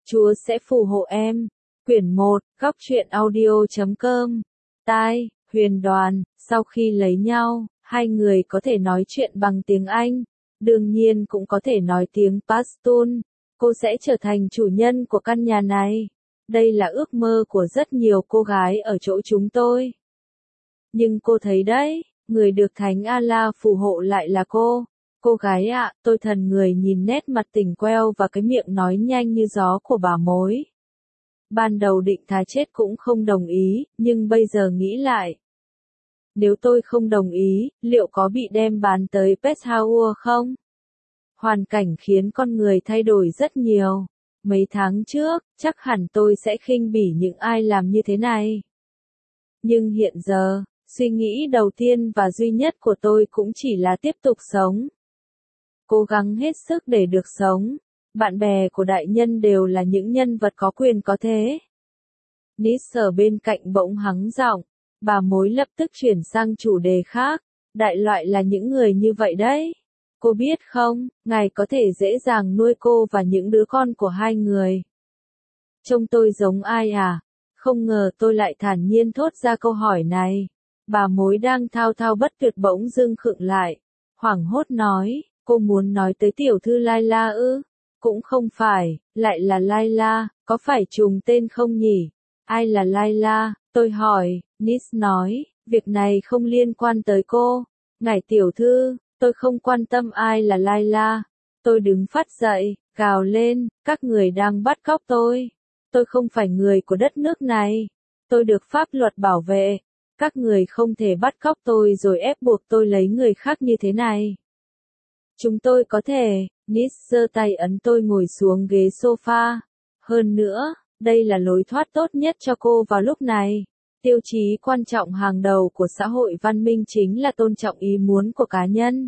Chúa sẽ phù hộ em. Quyển 1, góc truyện audio.com. Tai, Huyền Đoàn, sau khi lấy nhau, hai người có thể nói chuyện bằng tiếng Anh, đương nhiên cũng có thể nói tiếng Pashtun. Cô sẽ trở thành chủ nhân của căn nhà này. Đây là ước mơ của rất nhiều cô gái ở chỗ chúng tôi. Nhưng cô thấy đấy, người được Thánh Allah phù hộ lại là cô. Cô gái ạ, tôi thần người nhìn nét mặt tỉnh queo và cái miệng nói nhanh như gió của bà mối. Ban đầu định thà chết cũng không đồng ý, nhưng bây giờ nghĩ lại. Nếu tôi không đồng ý, liệu có bị đem bán tới Peshawar không? Hoàn cảnh khiến con người thay đổi rất nhiều. Mấy tháng trước, chắc hẳn tôi sẽ khinh bỉ những ai làm như thế này. Nhưng hiện giờ, suy nghĩ đầu tiên và duy nhất của tôi cũng chỉ là tiếp tục sống. Cố gắng hết sức để được sống. Bạn bè của đại nhân đều là những nhân vật có quyền có thế. Nis ở bên cạnh bỗng hắng giọng. Bà mối lập tức chuyển sang chủ đề khác. Đại loại là những người như vậy đấy. Cô biết không, ngài có thể dễ dàng nuôi cô và những đứa con của hai người. Trông tôi giống ai à? Không ngờ tôi lại thản nhiên thốt ra câu hỏi này. Bà mối đang thao thao bất tuyệt bỗng dưng khựng lại. Hoảng hốt nói, cô muốn nói tới tiểu thư Laila ư? Cũng không phải, lại là Laila, có phải trùng tên không nhỉ? Ai là Laila? Tôi hỏi. Nis nói, việc này không liên quan tới cô. Ngài tiểu thư, tôi không quan tâm ai là Laila. Tôi đứng phát dậy, gào lên, các người đang bắt cóc tôi. Tôi không phải người của đất nước này. Tôi được pháp luật bảo vệ. Các người không thể bắt cóc tôi rồi ép buộc tôi lấy người khác như thế này. Chúng tôi có thể. Nis giơ tay ấn tôi ngồi xuống ghế sofa. Hơn nữa, đây là lối thoát tốt nhất cho cô vào lúc này. Tiêu chí quan trọng hàng đầu của xã hội văn minh chính là tôn trọng ý muốn của cá nhân.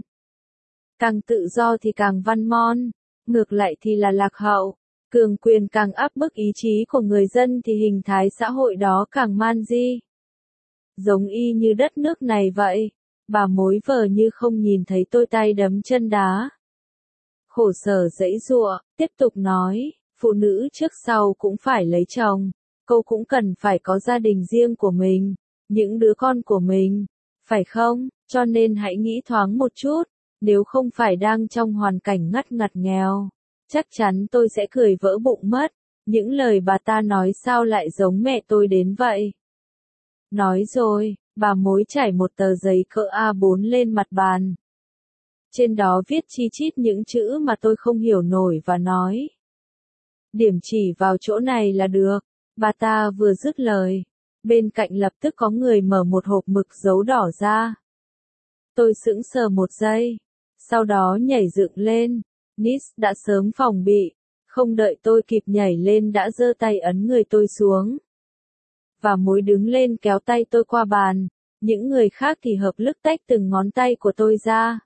Càng tự do thì càng văn mon, ngược lại thì là lạc hậu. Cường quyền càng áp bức ý chí của người dân thì hình thái xã hội đó càng man di. Giống y như đất nước này vậy. Bà mối vờ như không nhìn thấy tôi tay đấm chân đá. Khổ sở giãy giụa, tiếp tục nói, phụ nữ trước sau cũng phải lấy chồng, cô cũng cần phải có gia đình riêng của mình, những đứa con của mình, phải không? Cho nên hãy nghĩ thoáng một chút, nếu không phải đang trong hoàn cảnh ngắt ngặt nghèo, chắc chắn tôi sẽ cười vỡ bụng mất. Những lời bà ta nói sao lại giống mẹ tôi đến vậy? Nói rồi, bà mối trải một tờ giấy cỡ A4 lên mặt bàn. Trên đó viết chi chít những chữ mà tôi không hiểu nổi và nói. Điểm chỉ vào chỗ này là được. Bà ta vừa dứt lời. Bên cạnh lập tức có người mở một hộp mực dấu đỏ ra. Tôi sững sờ một giây. Sau đó nhảy dựng lên. Nis đã sớm phòng bị. Không đợi tôi kịp nhảy lên đã giơ tay ấn người tôi xuống. Và mối đứng lên kéo tay tôi qua bàn. Những người khác thì hợp lực tách từng ngón tay của tôi ra.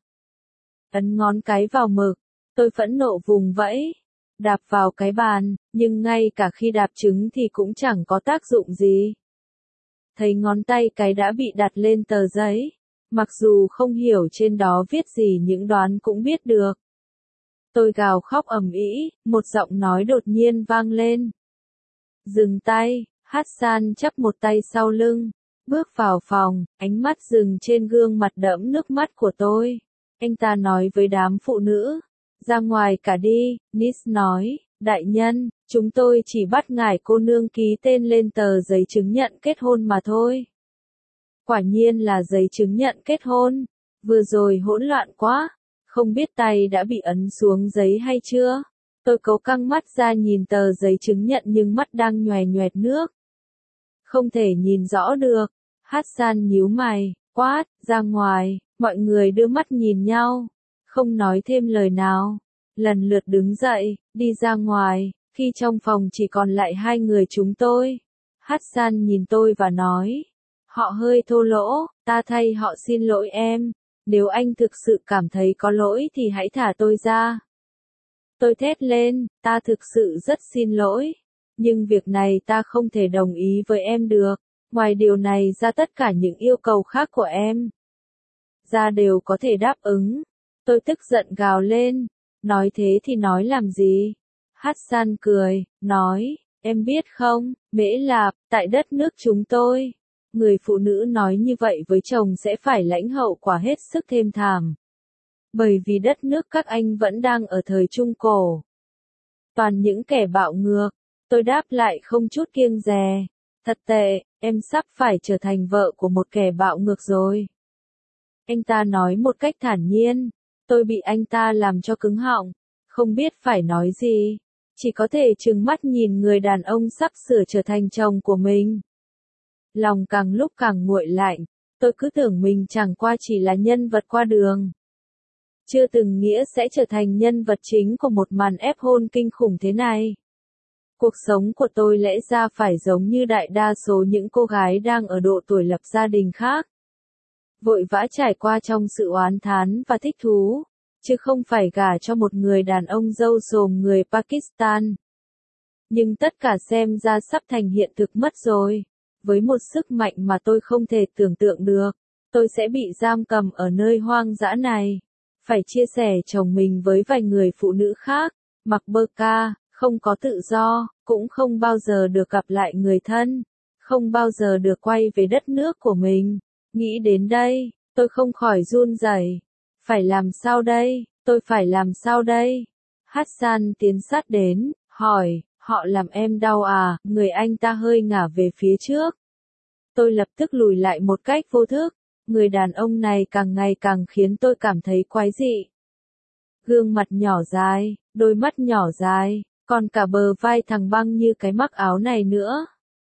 Ấn ngón cái vào mực, tôi phẫn nộ vùng vẫy, đạp vào cái bàn, nhưng ngay cả khi đạp trứng thì cũng chẳng có tác dụng gì. Thấy ngón tay cái đã bị đặt lên tờ giấy, mặc dù không hiểu trên đó viết gì nhưng đoán cũng biết được. Tôi gào khóc ầm ĩ, một giọng nói đột nhiên vang lên. Dừng tay, Hassan chắp một tay sau lưng, bước vào phòng, ánh mắt dừng trên gương mặt đẫm nước mắt của tôi. Anh ta nói với đám phụ nữ, ra ngoài cả đi. Nis nói, đại nhân, chúng tôi chỉ bắt ngài cô nương ký tên lên tờ giấy chứng nhận kết hôn mà thôi. Quả nhiên là giấy chứng nhận kết hôn. Vừa rồi hỗn loạn quá, không biết tay đã bị ấn xuống giấy hay chưa. Tôi cố căng mắt ra nhìn tờ giấy chứng nhận nhưng mắt đang nhoè nhoẹt nước. Không thể nhìn rõ được. Hassan nhíu mày, quát, ra ngoài. Mọi người đưa mắt nhìn nhau, không nói thêm lời nào, lần lượt đứng dậy, đi ra ngoài, khi trong phòng chỉ còn lại hai người chúng tôi. Hassan nhìn tôi và nói, họ hơi thô lỗ, ta thay họ xin lỗi em, nếu anh thực sự cảm thấy có lỗi thì hãy thả tôi ra. Tôi thét lên, ta thực sự rất xin lỗi, nhưng việc này ta không thể đồng ý với em được, ngoài điều này ra tất cả những yêu cầu khác của em ra đều có thể đáp ứng. Tôi tức giận gào lên, nói thế thì nói làm gì? Hassan cười, nói, em biết không, Mễ Lạp, tại đất nước chúng tôi, người phụ nữ nói như vậy với chồng sẽ phải lãnh hậu quả hết sức thê thảm. Bởi vì đất nước các anh vẫn đang ở thời Trung Cổ. Toàn những kẻ bạo ngược, tôi đáp lại không chút kiêng dè. Thật tệ, em sắp phải trở thành vợ của một kẻ bạo ngược rồi. Anh ta nói một cách thản nhiên, tôi bị anh ta làm cho cứng họng, không biết phải nói gì, chỉ có thể trừng mắt nhìn người đàn ông sắp sửa trở thành chồng của mình. Lòng càng lúc càng nguội lạnh, tôi cứ tưởng mình chẳng qua chỉ là nhân vật qua đường. Chưa từng nghĩa sẽ trở thành nhân vật chính của một màn ép hôn kinh khủng thế này. Cuộc sống của tôi lẽ ra phải giống như đại đa số những cô gái đang ở độ tuổi lập gia đình khác. Vội vã trải qua trong sự oán thán và thích thú, chứ không phải gả cho một người đàn ông râu rồm người Pakistan. Nhưng tất cả xem ra sắp thành hiện thực mất rồi. Với một sức mạnh mà tôi không thể tưởng tượng được, tôi sẽ bị giam cầm ở nơi hoang dã này. Phải chia sẻ chồng mình với vài người phụ nữ khác, mặc burqa, không có tự do, cũng không bao giờ được gặp lại người thân, không bao giờ được quay về đất nước của mình. Nghĩ đến đây, tôi không khỏi run rẩy. Phải làm sao đây? Tôi phải làm sao đây? Hassan tiến sát đến, hỏi, họ làm em đau à? Người anh ta hơi ngả về phía trước. Tôi lập tức lùi lại một cách vô thức. Người đàn ông này càng ngày càng khiến tôi cảm thấy quái dị. Gương mặt nhỏ dài, đôi mắt nhỏ dài, còn cả bờ vai thẳng băng như cái mắc áo này nữa.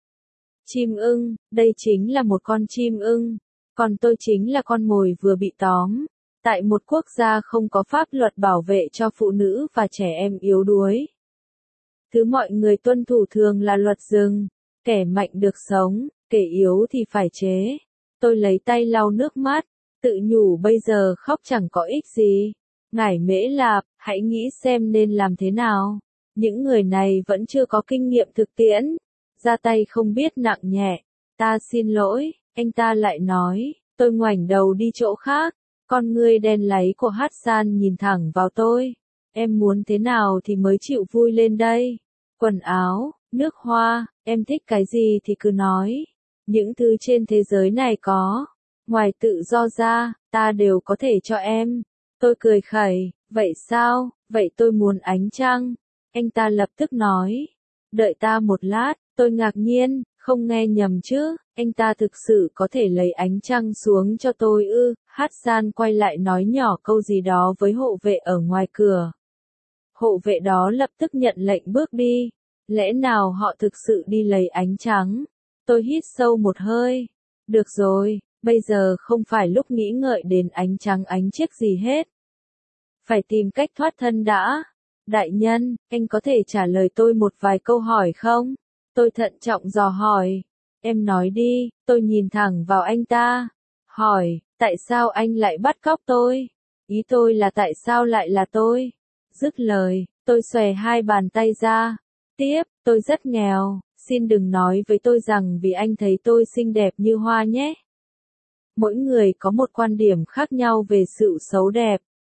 Chim ưng, đây chính là một con chim ưng, còn tôi chính là con mồi vừa bị tóm. Tại một quốc gia không có pháp luật bảo vệ cho phụ nữ và trẻ em yếu đuối. Thứ mọi người tuân thủ thường là luật rừng, kẻ mạnh được sống, kẻ yếu thì phải chế. Tôi lấy tay lau nước mắt, tự nhủ bây giờ khóc chẳng có ích gì. Ngải Mễ Lạp, hãy nghĩ xem nên làm thế nào. Những người này vẫn chưa có kinh nghiệm thực tiễn. Ra tay không biết nặng nhẹ. Ta xin lỗi, anh ta lại nói. Tôi ngoảnh đầu đi chỗ khác. Con ngươi đen láy của Hassan nhìn thẳng vào tôi. Em muốn thế nào thì mới chịu vui lên đây? Quần áo, nước hoa, em thích cái gì thì cứ nói. Những thứ trên thế giới này có, ngoài tự do ra, ta đều có thể cho em. Tôi cười khẩy, vậy sao, vậy tôi muốn ánh trăng. Anh ta lập tức nói, đợi ta một lát, tôi ngạc nhiên, không nghe nhầm chứ, anh ta thực sự có thể lấy ánh trăng xuống cho tôi ư. Hassan quay lại nói nhỏ câu gì đó với hộ vệ ở ngoài cửa. Hộ vệ đó lập tức nhận lệnh bước đi. Lẽ nào họ thực sự đi lấy ánh trắng? Tôi hít sâu một hơi. Được rồi, bây giờ không phải lúc nghĩ ngợi đến ánh trắng ánh chiếc gì hết. Phải tìm cách thoát thân đã. Đại nhân, anh có thể trả lời tôi một vài câu hỏi không? Tôi thận trọng dò hỏi. Em nói đi, tôi nhìn thẳng vào anh ta. Hỏi, tại sao anh lại bắt cóc tôi? Ý tôi là tại sao lại là tôi? Dứt lời, tôi xòe hai bàn tay ra. Tiếp, tôi rất nghèo, xin đừng nói với tôi rằng vì anh thấy tôi xinh đẹp như hoa nhé. Mỗi người có một quan điểm khác nhau về sự xấu đẹp.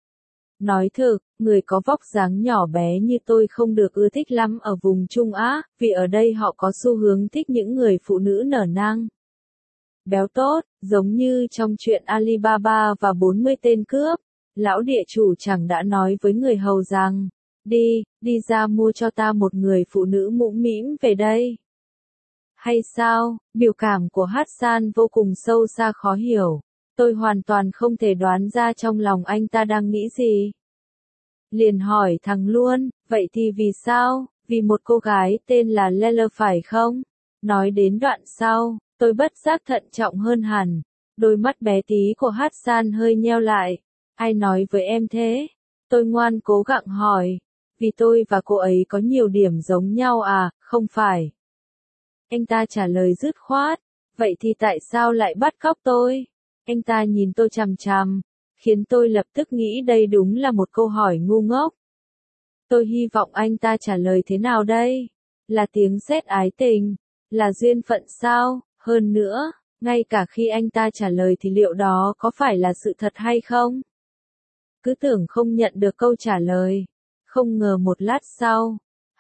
Nói thực, người có vóc dáng nhỏ bé như tôi không được ưa thích lắm ở vùng Trung Á, vì ở đây họ có xu hướng thích những người phụ nữ nở nang. Béo tốt, giống như trong chuyện Alibaba và 40 tên cướp, lão địa chủ chẳng đã nói với người hầu rằng, đi ra mua cho ta một người phụ nữ mũm mĩm về đây. Hay sao, biểu cảm của Hassan vô cùng sâu xa khó hiểu. Tôi hoàn toàn không thể đoán ra trong lòng anh ta đang nghĩ gì. Liền hỏi thẳng luôn, vậy thì vì sao? Vì một cô gái tên là Leila phải không? Nói đến đoạn sau, tôi bất giác thận trọng hơn hẳn. Đôi mắt bé tí của Hassan hơi nheo lại. Ai nói với em thế? Tôi ngoan cố gắng hỏi. Vì tôi và cô ấy có nhiều điểm giống nhau à, không phải? Anh ta trả lời dứt khoát. Vậy thì tại sao lại bắt cóc tôi? Anh ta nhìn tôi chằm chằm, khiến tôi lập tức nghĩ đây đúng là một câu hỏi ngu ngốc. Tôi hy vọng anh ta trả lời thế nào đây? Là tiếng sét ái tình? Là duyên phận sao? Hơn nữa, ngay cả khi anh ta trả lời thì liệu đó có phải là sự thật hay không? Cứ tưởng không nhận được câu trả lời. Không ngờ một lát sau,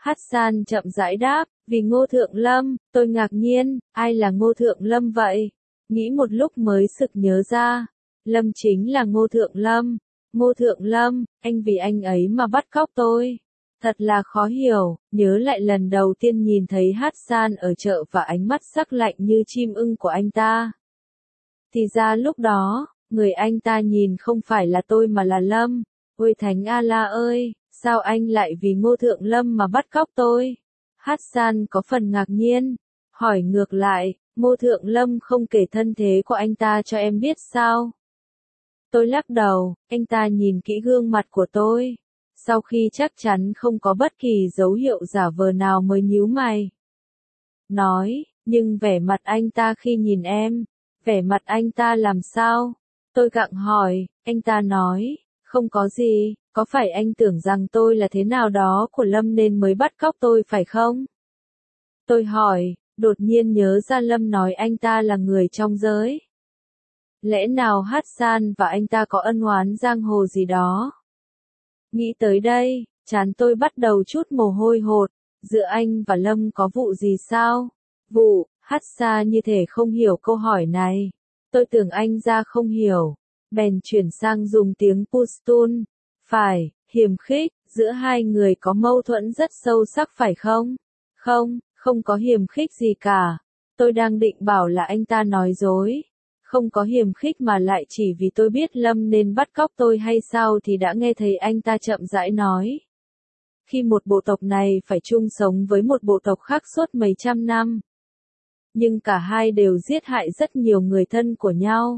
Hassan chậm rãi đáp, vì Ngô Thượng Lâm. Tôi ngạc nhiên, ai là Ngô Thượng Lâm vậy? Nghĩ một lúc mới sực nhớ ra. Lâm chính là Ngô Thượng Lâm. Ngô Thượng Lâm, anh vì anh ấy mà bắt cóc tôi. Thật là khó hiểu, nhớ lại lần đầu tiên nhìn thấy Hassan ở chợ và ánh mắt sắc lạnh như chim ưng của anh ta. Thì ra lúc đó, người anh ta nhìn không phải là tôi mà là Lâm. Ôi Thánh Allah ơi, sao anh lại vì Ngô Thượng Lâm mà bắt cóc tôi? Hassan có phần ngạc nhiên, hỏi ngược lại, Ngô Thượng Lâm không kể thân thế của anh ta cho em biết sao? Tôi lắc đầu, anh ta nhìn kỹ gương mặt của tôi. Sau khi chắc chắn không có bất kỳ dấu hiệu giả vờ nào mới nhíu mày. Nói, nhưng vẻ mặt anh ta khi nhìn em, vẻ mặt anh ta làm sao? Tôi gặng hỏi, anh ta nói, không có gì, có phải anh tưởng rằng tôi là thế nào đó của Lâm nên mới bắt cóc tôi phải không? Tôi hỏi, đột nhiên nhớ ra Lâm nói anh ta là người trong giới. Lẽ nào Hassan và anh ta có ân oán giang hồ gì đó? Nghĩ tới đây, trán tôi bắt đầu chút mồ hôi hột, giữa anh và Lâm có vụ gì sao? Vụ, Hassan như thể không hiểu câu hỏi này. Tôi tưởng anh ra không hiểu, bèn chuyển sang dùng tiếng Pushtun. Phải, hiềm khích, giữa hai người có mâu thuẫn rất sâu sắc phải không? Không, không có hiềm khích gì cả. Tôi đang định bảo là anh ta nói dối. Không có hiềm khích mà lại chỉ vì tôi biết Lâm nên bắt cóc tôi hay sao thì đã nghe thấy anh ta chậm rãi nói. Khi một bộ tộc này phải chung sống với một bộ tộc khác suốt mấy trăm năm. Nhưng cả hai đều giết hại rất nhiều người thân của nhau.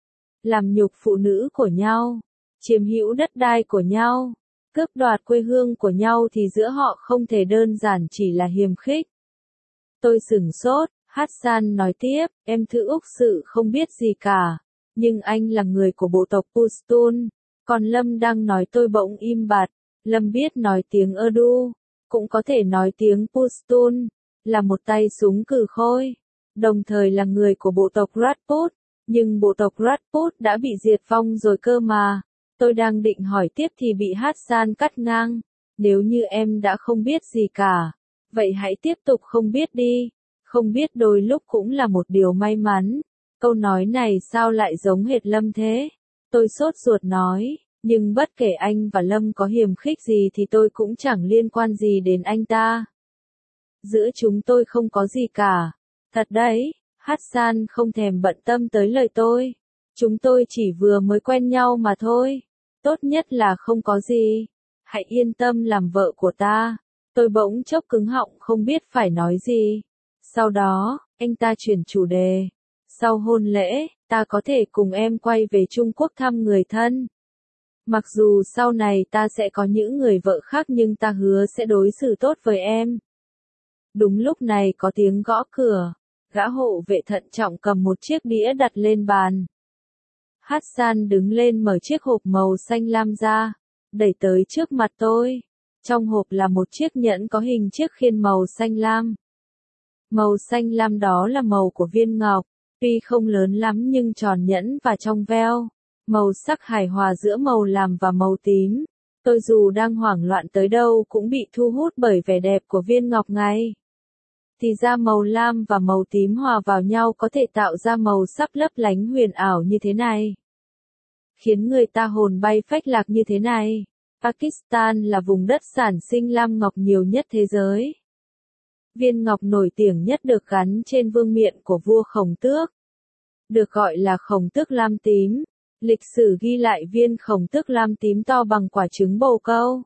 Làm nhục phụ nữ của nhau. Chiếm hữu đất đai của nhau. Cướp đoạt quê hương của nhau thì giữa họ không thể đơn giản chỉ là hiềm khích. Tôi sửng sốt. Hassan nói tiếp, em thử Úc sự không biết gì cả, nhưng anh là người của bộ tộc Pushtun, còn Lâm đang nói tôi bỗng im bặt. Lâm biết nói tiếng Urdu, cũng có thể nói tiếng Pushtun, là một tay súng cừ khôi, đồng thời là người của bộ tộc Rajput, nhưng bộ tộc Rajput đã bị diệt vong rồi cơ mà. Tôi đang định hỏi tiếp thì bị Hassan cắt ngang, nếu như em đã không biết gì cả, vậy hãy tiếp tục không biết đi. Không biết đôi lúc cũng là một điều may mắn. Câu nói này sao lại giống hệt Lâm thế? Tôi sốt ruột nói, nhưng bất kể anh và Lâm có hiềm khích gì thì tôi cũng chẳng liên quan gì đến anh ta. Giữa chúng tôi không có gì cả. Thật đấy, Hassan không thèm bận tâm tới lời tôi. Chúng tôi chỉ vừa mới quen nhau mà thôi. Tốt nhất là không có gì. Hãy yên tâm làm vợ của ta. Tôi bỗng chốc cứng họng không biết phải nói gì. Sau đó, anh ta chuyển chủ đề. Sau hôn lễ, ta có thể cùng em quay về Trung Quốc thăm người thân. Mặc dù sau này ta sẽ có những người vợ khác nhưng ta hứa sẽ đối xử tốt với em. Đúng lúc này có tiếng gõ cửa. Gã hộ vệ thận trọng cầm một chiếc đĩa đặt lên bàn. Hassan đứng lên mở chiếc hộp màu xanh lam ra, đẩy tới trước mặt tôi. Trong hộp là một chiếc nhẫn có hình chiếc khiên màu xanh lam. Màu xanh lam đó là màu của viên ngọc, tuy không lớn lắm nhưng tròn nhẫn và trong veo. Màu sắc hài hòa giữa màu lam và màu tím. Tôi dù đang hoảng loạn tới đâu cũng bị thu hút bởi vẻ đẹp của viên ngọc ngay. Thì ra màu lam và màu tím hòa vào nhau có thể tạo ra màu sắc lấp lánh huyền ảo như thế này. Khiến người ta hồn bay phách lạc như thế này. Pakistan là vùng đất sản sinh lam ngọc nhiều nhất thế giới. Viên ngọc nổi tiếng nhất được gắn trên vương miện của vua Khổng Tước. Được gọi là Khổng Tước lam tím. Lịch sử ghi lại viên Khổng Tước lam tím to bằng quả trứng bồ câu.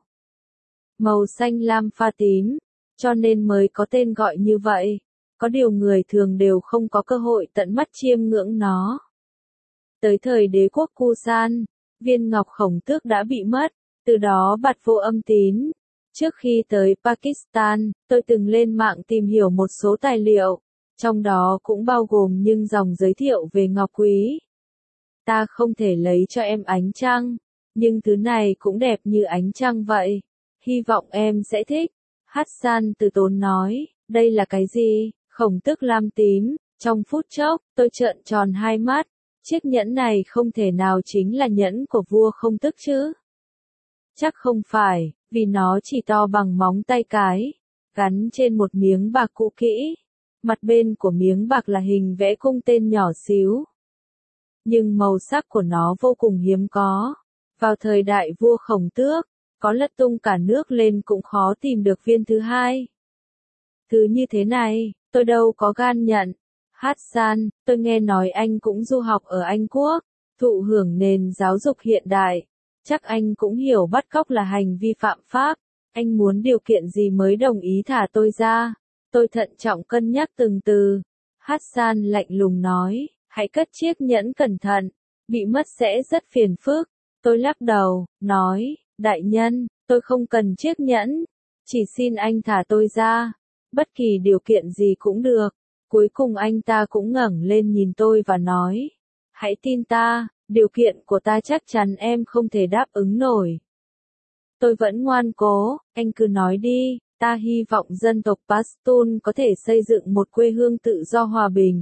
Màu xanh lam pha tím, cho nên mới có tên gọi như vậy. Có điều người thường đều không có cơ hội tận mắt chiêm ngưỡng nó. Tới thời đế quốc Kusan, viên ngọc Khổng Tước đã bị mất, từ đó bặt vô âm tín. Trước khi tới Pakistan, tôi từng lên mạng tìm hiểu một số tài liệu, trong đó cũng bao gồm những dòng giới thiệu về ngọc quý. Ta không thể lấy cho em ánh trăng, nhưng thứ này cũng đẹp như ánh trăng vậy. Hy vọng em sẽ thích. Hassan từ tốn nói, đây là cái gì? Khổng Tước lam tím. Trong phút chốc, tôi trợn tròn hai mắt. Chiếc nhẫn này không thể nào chính là nhẫn của vua Khổng Tước chứ? Chắc không phải, vì nó chỉ to bằng móng tay cái. gắn trên một miếng bạc cũ kỹ. Mặt bên của miếng bạc là hình vẽ cung tên nhỏ xíu. Nhưng màu sắc của nó vô cùng hiếm có. Vào thời đại vua Khổng Tước, có lật tung cả nước lên cũng khó tìm được viên thứ hai. Thứ như thế này, tôi đâu có gan nhận. Hassan, tôi nghe nói anh cũng du học ở Anh Quốc, thụ hưởng nền giáo dục hiện đại. Chắc anh cũng hiểu bắt cóc là hành vi phạm pháp. Anh muốn điều kiện gì mới đồng ý thả tôi ra? Tôi thận trọng cân nhắc từng từ. Hassan lạnh lùng nói, hãy cất chiếc nhẫn cẩn thận, bị mất sẽ rất phiền phức. Tôi lắc đầu, nói, đại nhân, tôi không cần chiếc nhẫn, chỉ xin anh thả tôi ra. Bất kỳ điều kiện gì cũng được. Cuối cùng anh ta cũng ngẩng lên nhìn tôi và nói, hãy tin ta, điều kiện của ta chắc chắn em không thể đáp ứng nổi. Tôi vẫn ngoan cố, anh cứ nói đi, ta hy vọng dân tộc Pashtun có thể xây dựng một quê hương tự do hòa bình.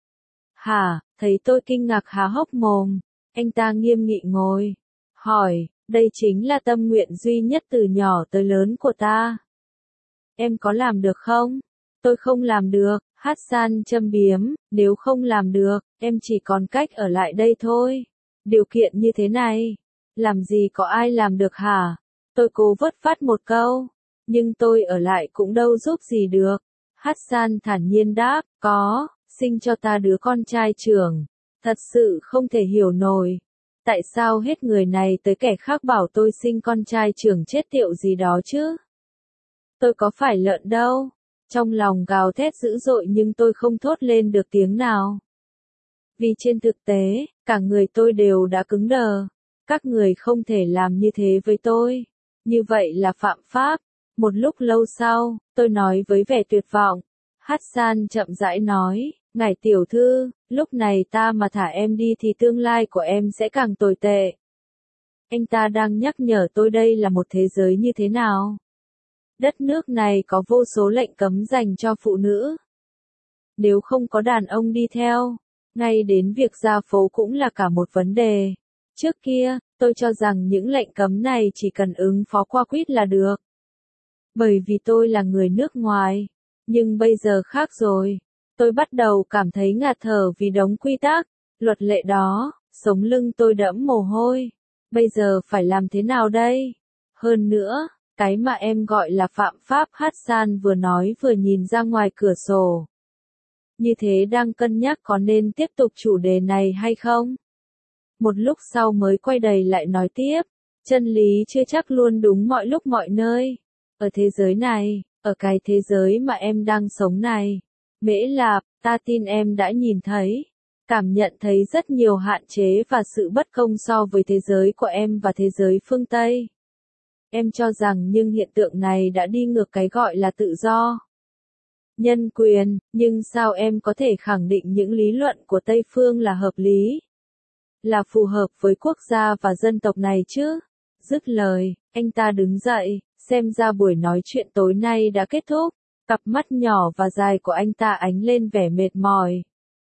Hả, thấy tôi kinh ngạc há hốc mồm, anh ta nghiêm nghị ngồi, hỏi, đây chính là tâm nguyện duy nhất từ nhỏ tới lớn của ta. Em có làm được không? Tôi không làm được, Hassan châm biếm, nếu không làm được, em chỉ còn cách ở lại đây thôi. Điều kiện như thế này, làm gì có ai làm được hả? Tôi cố vớt vát một câu, nhưng tôi ở lại cũng đâu giúp gì được. Hassan thản nhiên đáp, có, sinh cho ta đứa con trai trưởng. Thật sự không thể hiểu nổi. Tại sao hết người này tới kẻ khác bảo tôi sinh con trai trưởng chết tiệu gì đó chứ? Tôi có phải lợn đâu. Trong lòng gào thét dữ dội nhưng tôi không thốt lên được tiếng nào. Vì trên thực tế, cả người tôi đều đã cứng đờ. Các người không thể làm như thế với tôi. Như vậy là phạm pháp. Một lúc lâu sau, tôi nói với vẻ tuyệt vọng. Hassan chậm rãi nói, ngài tiểu thư, lúc này ta mà thả em đi thì tương lai của em sẽ càng tồi tệ. Anh ta đang nhắc nhở tôi đây là một thế giới như thế nào. Đất nước này có vô số lệnh cấm dành cho phụ nữ. Nếu không có đàn ông đi theo, ngay đến việc ra phố cũng là cả một vấn đề. Trước kia, tôi cho rằng những lệnh cấm này chỉ cần ứng phó qua quýt là được. Bởi vì tôi là người nước ngoài. Nhưng bây giờ khác rồi. Tôi bắt đầu cảm thấy ngạt thở vì đống quy tắc, luật lệ đó, sống lưng tôi đẫm mồ hôi. Bây giờ phải làm thế nào đây? Hơn nữa, cái mà em gọi là phạm pháp, Hassan vừa nói vừa nhìn ra ngoài cửa sổ. Như thế đang cân nhắc có nên tiếp tục chủ đề này hay không? Một lúc sau mới quay đầy lại nói tiếp, chân lý chưa chắc luôn đúng mọi lúc mọi nơi. Ở thế giới này, ở cái thế giới mà em đang sống này, Mễ Lạp, ta tin em đã nhìn thấy, cảm nhận thấy rất nhiều hạn chế và sự bất công so với thế giới của em và thế giới phương Tây. Em cho rằng nhưng hiện tượng này đã đi ngược cái gọi là tự do, nhân quyền, nhưng sao em có thể khẳng định những lý luận của Tây phương là hợp lý, là phù hợp với quốc gia và dân tộc này chứ? Dứt lời, anh ta đứng dậy, xem ra buổi nói chuyện tối nay đã kết thúc. Cặp mắt nhỏ và dài của anh ta ánh lên vẻ mệt mỏi.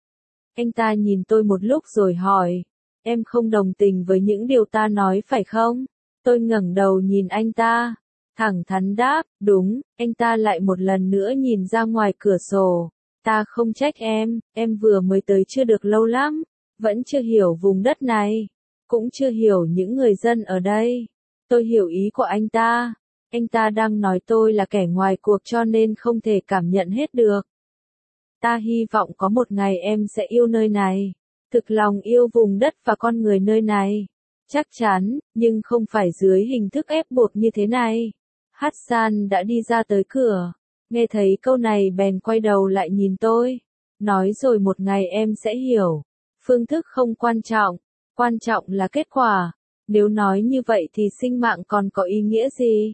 Anh ta nhìn tôi một lúc rồi hỏi, em không đồng tình với những điều ta nói phải không? Tôi ngẩng đầu nhìn anh ta, thẳng thắn đáp, đúng. Anh ta lại một lần nữa nhìn ra ngoài cửa sổ. Ta không trách em vừa mới tới chưa được lâu lắm, vẫn chưa hiểu vùng đất này, cũng chưa hiểu những người dân ở đây. Tôi hiểu ý của anh ta. Anh ta đang nói tôi là kẻ ngoài cuộc cho nên không thể cảm nhận hết được. Ta hy vọng có một ngày em sẽ yêu nơi này, thực lòng yêu vùng đất và con người nơi này. Chắc chắn, nhưng không phải dưới hình thức ép buộc như thế này. Hassan đã đi ra tới cửa, nghe thấy câu này bèn quay đầu lại nhìn tôi, nói rồi một ngày em sẽ hiểu. Phương thức không quan trọng là kết quả. Nếu nói như vậy thì sinh mạng còn có ý nghĩa gì?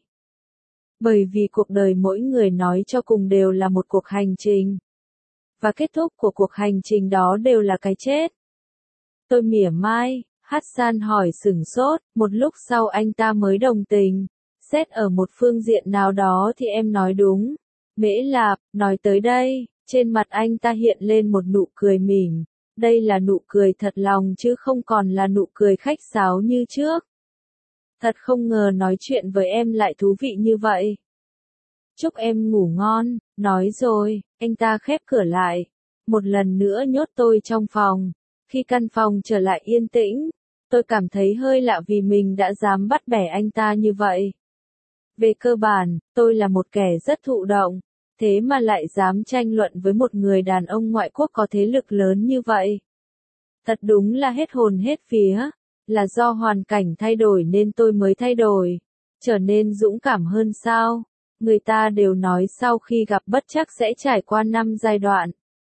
Bởi vì cuộc đời mỗi người nói cho cùng đều là một cuộc hành trình. Và kết thúc của cuộc hành trình đó đều là cái chết. Tôi mỉa mai, Hassan hỏi sửng sốt, một lúc sau anh ta mới đồng tình. Xét ở một phương diện nào đó thì em nói đúng. Mễ Lạp, nói tới đây, trên mặt anh ta hiện lên một nụ cười mỉm. Đây là nụ cười thật lòng chứ không còn là nụ cười khách sáo như trước. Thật không ngờ nói chuyện với em lại thú vị như vậy. chúc em ngủ ngon, nói rồi, anh ta khép cửa lại. Một lần nữa nhốt tôi trong phòng. Khi căn phòng trở lại yên tĩnh, tôi cảm thấy hơi lạ vì mình đã dám bắt bẻ anh ta như vậy. Về cơ bản, tôi là một kẻ rất thụ động, thế mà lại dám tranh luận với một người đàn ông ngoại quốc có thế lực lớn như vậy. Thật đúng là hết hồn hết vía, là do hoàn cảnh thay đổi nên tôi mới thay đổi, trở nên dũng cảm hơn sao? Người ta đều nói sau khi gặp bất trắc sẽ trải qua 5 giai đoạn.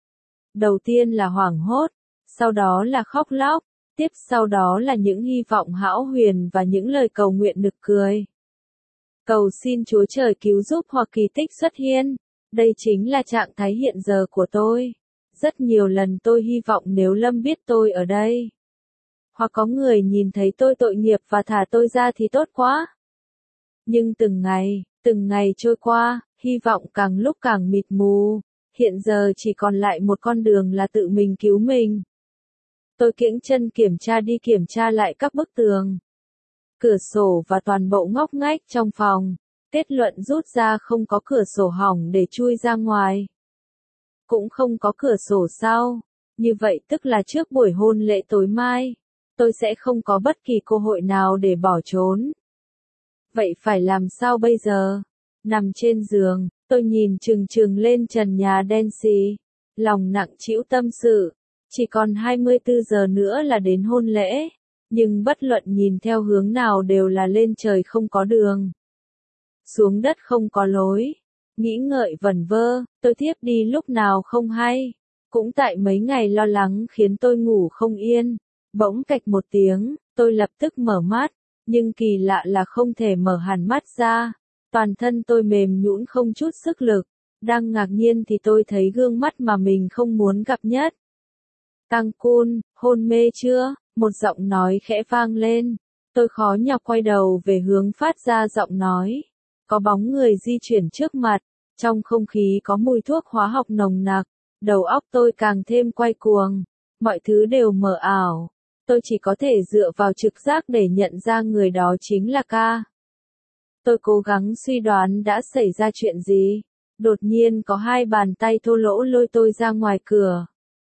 Đầu tiên là hoảng hốt, sau đó là khóc lóc, tiếp sau đó là những hy vọng hão huyền và những lời cầu nguyện nực cười. Cầu xin Chúa Trời cứu giúp hoặc kỳ tích xuất hiện. Đây chính là trạng thái hiện giờ của tôi. Rất nhiều lần tôi hy vọng nếu Lâm biết tôi ở đây, hoặc có người nhìn thấy tôi tội nghiệp và thả tôi ra thì tốt quá. Nhưng từng ngày trôi qua, hy vọng càng lúc càng mịt mù. Hiện giờ chỉ còn lại một con đường là tự mình cứu mình. Tôi kiễng chân kiểm tra đi kiểm tra lại các bức tường, cửa sổ và toàn bộ ngóc ngách trong phòng. Kết luận rút ra không có cửa sổ hỏng để chui ra ngoài. Cũng không có cửa sổ sau. Như vậy tức là trước buổi hôn lễ tối mai, tôi sẽ không có bất kỳ cơ hội nào để bỏ trốn. Vậy phải làm sao bây giờ? Nằm trên giường, tôi nhìn chừng chừng lên trần nhà đen xì, lòng nặng trĩu tâm sự. Chỉ còn 24 giờ nữa là đến hôn lễ, nhưng bất luận nhìn theo hướng nào đều là lên trời không có đường, xuống đất không có lối. Nghĩ ngợi vẩn vơ, tôi thiếp đi lúc nào không hay. Cũng tại mấy ngày lo lắng khiến tôi ngủ không yên. Bỗng cạch một tiếng, tôi lập tức mở mắt, nhưng kỳ lạ là không thể mở hẳn mắt ra. Toàn thân tôi mềm nhũn không chút sức lực. Đang ngạc nhiên thì tôi thấy gương mắt mà mình không muốn gặp nhất. Tăng Cun, hôn mê chưa? Một giọng nói khẽ vang lên. Tôi khó nhọc quay đầu về hướng phát ra giọng nói. Có bóng người di chuyển trước mặt, trong không khí có mùi thuốc hóa học nồng nặc, đầu óc tôi càng thêm quay cuồng, mọi thứ đều mờ ảo, tôi chỉ có thể dựa vào trực giác để nhận ra người đó chính là Ca. Tôi cố gắng suy đoán đã xảy ra chuyện gì, đột nhiên có hai bàn tay thô lỗ lôi tôi ra ngoài cửa.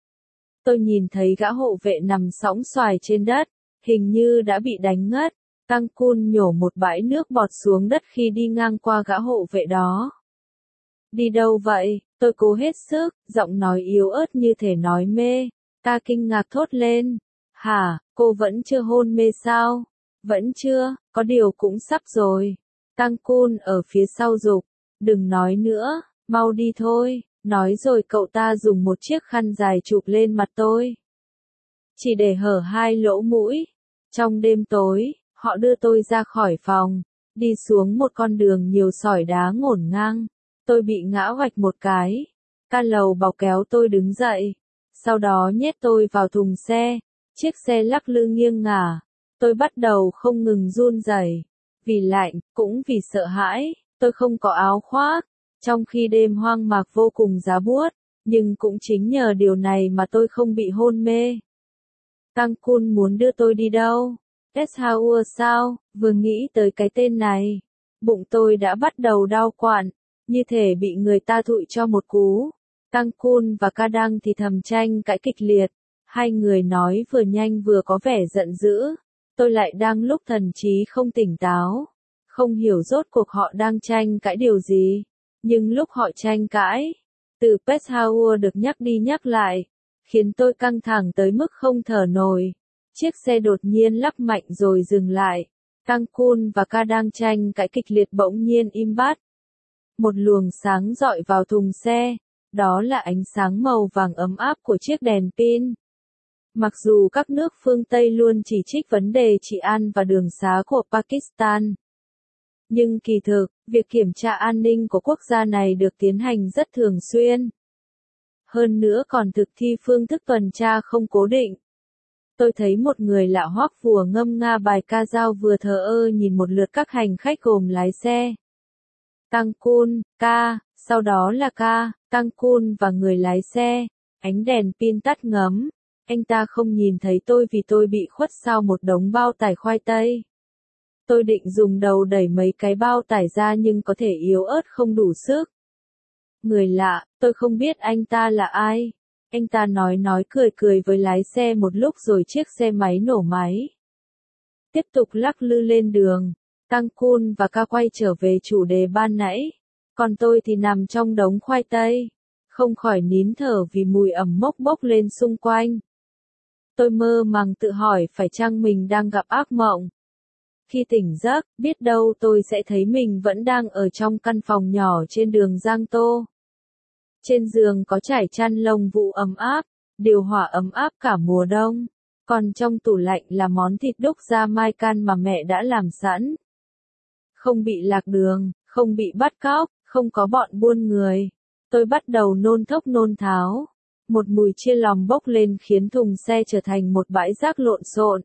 Tôi nhìn thấy gã hộ vệ nằm sõng soài trên đất, hình như đã bị đánh ngất. Tăng Cun nhổ một bãi nước bọt xuống đất khi đi ngang qua gã hộ vệ đó. Đi đâu vậy? Tôi cố hết sức, giọng nói yếu ớt như thể nói mê. Ta kinh ngạc thốt lên. Hả, cô vẫn chưa hôn mê sao? Vẫn chưa, có điều cũng sắp rồi. Tăng Cun ở phía sau giục. Đừng nói nữa, mau đi thôi. Nói rồi cậu ta dùng một chiếc khăn dài chụp lên mặt tôi, chỉ để hở hai lỗ mũi. Trong đêm tối, họ đưa tôi ra khỏi phòng, đi xuống một con đường nhiều sỏi đá ngổn ngang. Tôi bị ngã vạch một cái. Ca lầu bọc kéo tôi đứng dậy. Sau đó nhét tôi vào thùng xe. Chiếc xe lắc lư nghiêng ngả. Tôi bắt đầu không ngừng run rẩy. Vì lạnh, cũng vì sợ hãi, tôi không có áo khoác. Trong khi đêm hoang mạc vô cùng giá buốt, nhưng cũng chính nhờ điều này mà tôi không bị hôn mê. Tăng Cun muốn đưa tôi đi đâu? Eshaur sao? Vừa nghĩ tới cái tên này, bụng tôi đã bắt đầu đau quặn, như thể bị người ta thụi cho một cú. Tăng Cun và Ca đang thì thầm tranh cãi kịch liệt. Hai người nói vừa nhanh vừa có vẻ giận dữ. Tôi lại đang lúc thần trí không tỉnh táo, không hiểu rốt cuộc họ đang tranh cãi điều gì. Nhưng lúc họ tranh cãi, từ Peshawar được nhắc đi nhắc lại, khiến tôi căng thẳng tới mức không thở nổi. Chiếc xe đột nhiên lắc mạnh rồi dừng lại. Tăng Cun và Ca đang tranh cãi kịch liệt bỗng nhiên im bặt. Một luồng sáng rọi vào thùng xe, đó là ánh sáng màu vàng ấm áp của chiếc đèn pin. Mặc dù các nước phương Tây luôn chỉ trích vấn đề trị an và đường xá của Pakistan, nhưng kỳ thực, việc kiểm tra an ninh của quốc gia này được tiến hành rất thường xuyên. Hơn nữa còn thực thi phương thức tuần tra không cố định. Tôi thấy một người lạ hoắc vừa ngâm nga bài ca dao vừa thờ ơ nhìn một lượt các hành khách gồm lái xe. Tăng Cun, Ca, sau đó là Ca, Tăng Cun và người lái xe. Ánh đèn pin tắt ngấm. Anh ta không nhìn thấy tôi vì tôi bị khuất sau một đống bao tải khoai tây. Tôi định dùng đầu đẩy mấy cái bao tải ra nhưng có thể yếu ớt không đủ sức. Người lạ, tôi không biết anh ta là ai. Anh ta nói cười cười với lái xe một lúc rồi chiếc xe máy nổ máy. Tiếp tục lắc lư lên đường. Tăng Kun và Ca quay trở về chủ đề ban nãy. Còn tôi thì nằm trong đống khoai tây. Không khỏi nín thở vì mùi ẩm mốc bốc lên xung quanh. Tôi mơ màng tự hỏi phải chăng mình đang gặp ác mộng. Khi tỉnh giấc, biết đâu tôi sẽ thấy mình vẫn đang ở trong căn phòng nhỏ trên đường Giang Tô. Trên giường có trải chăn lông vũ ấm áp, điều hòa ấm áp cả mùa đông. Còn trong tủ lạnh là món thịt đúc da mai can mà mẹ đã làm sẵn. Không bị lạc đường, không bị bắt cóc, không có bọn buôn người. Tôi bắt đầu nôn thốc nôn tháo. Một mùi chia lòng bốc lên khiến thùng xe trở thành một bãi rác lộn xộn.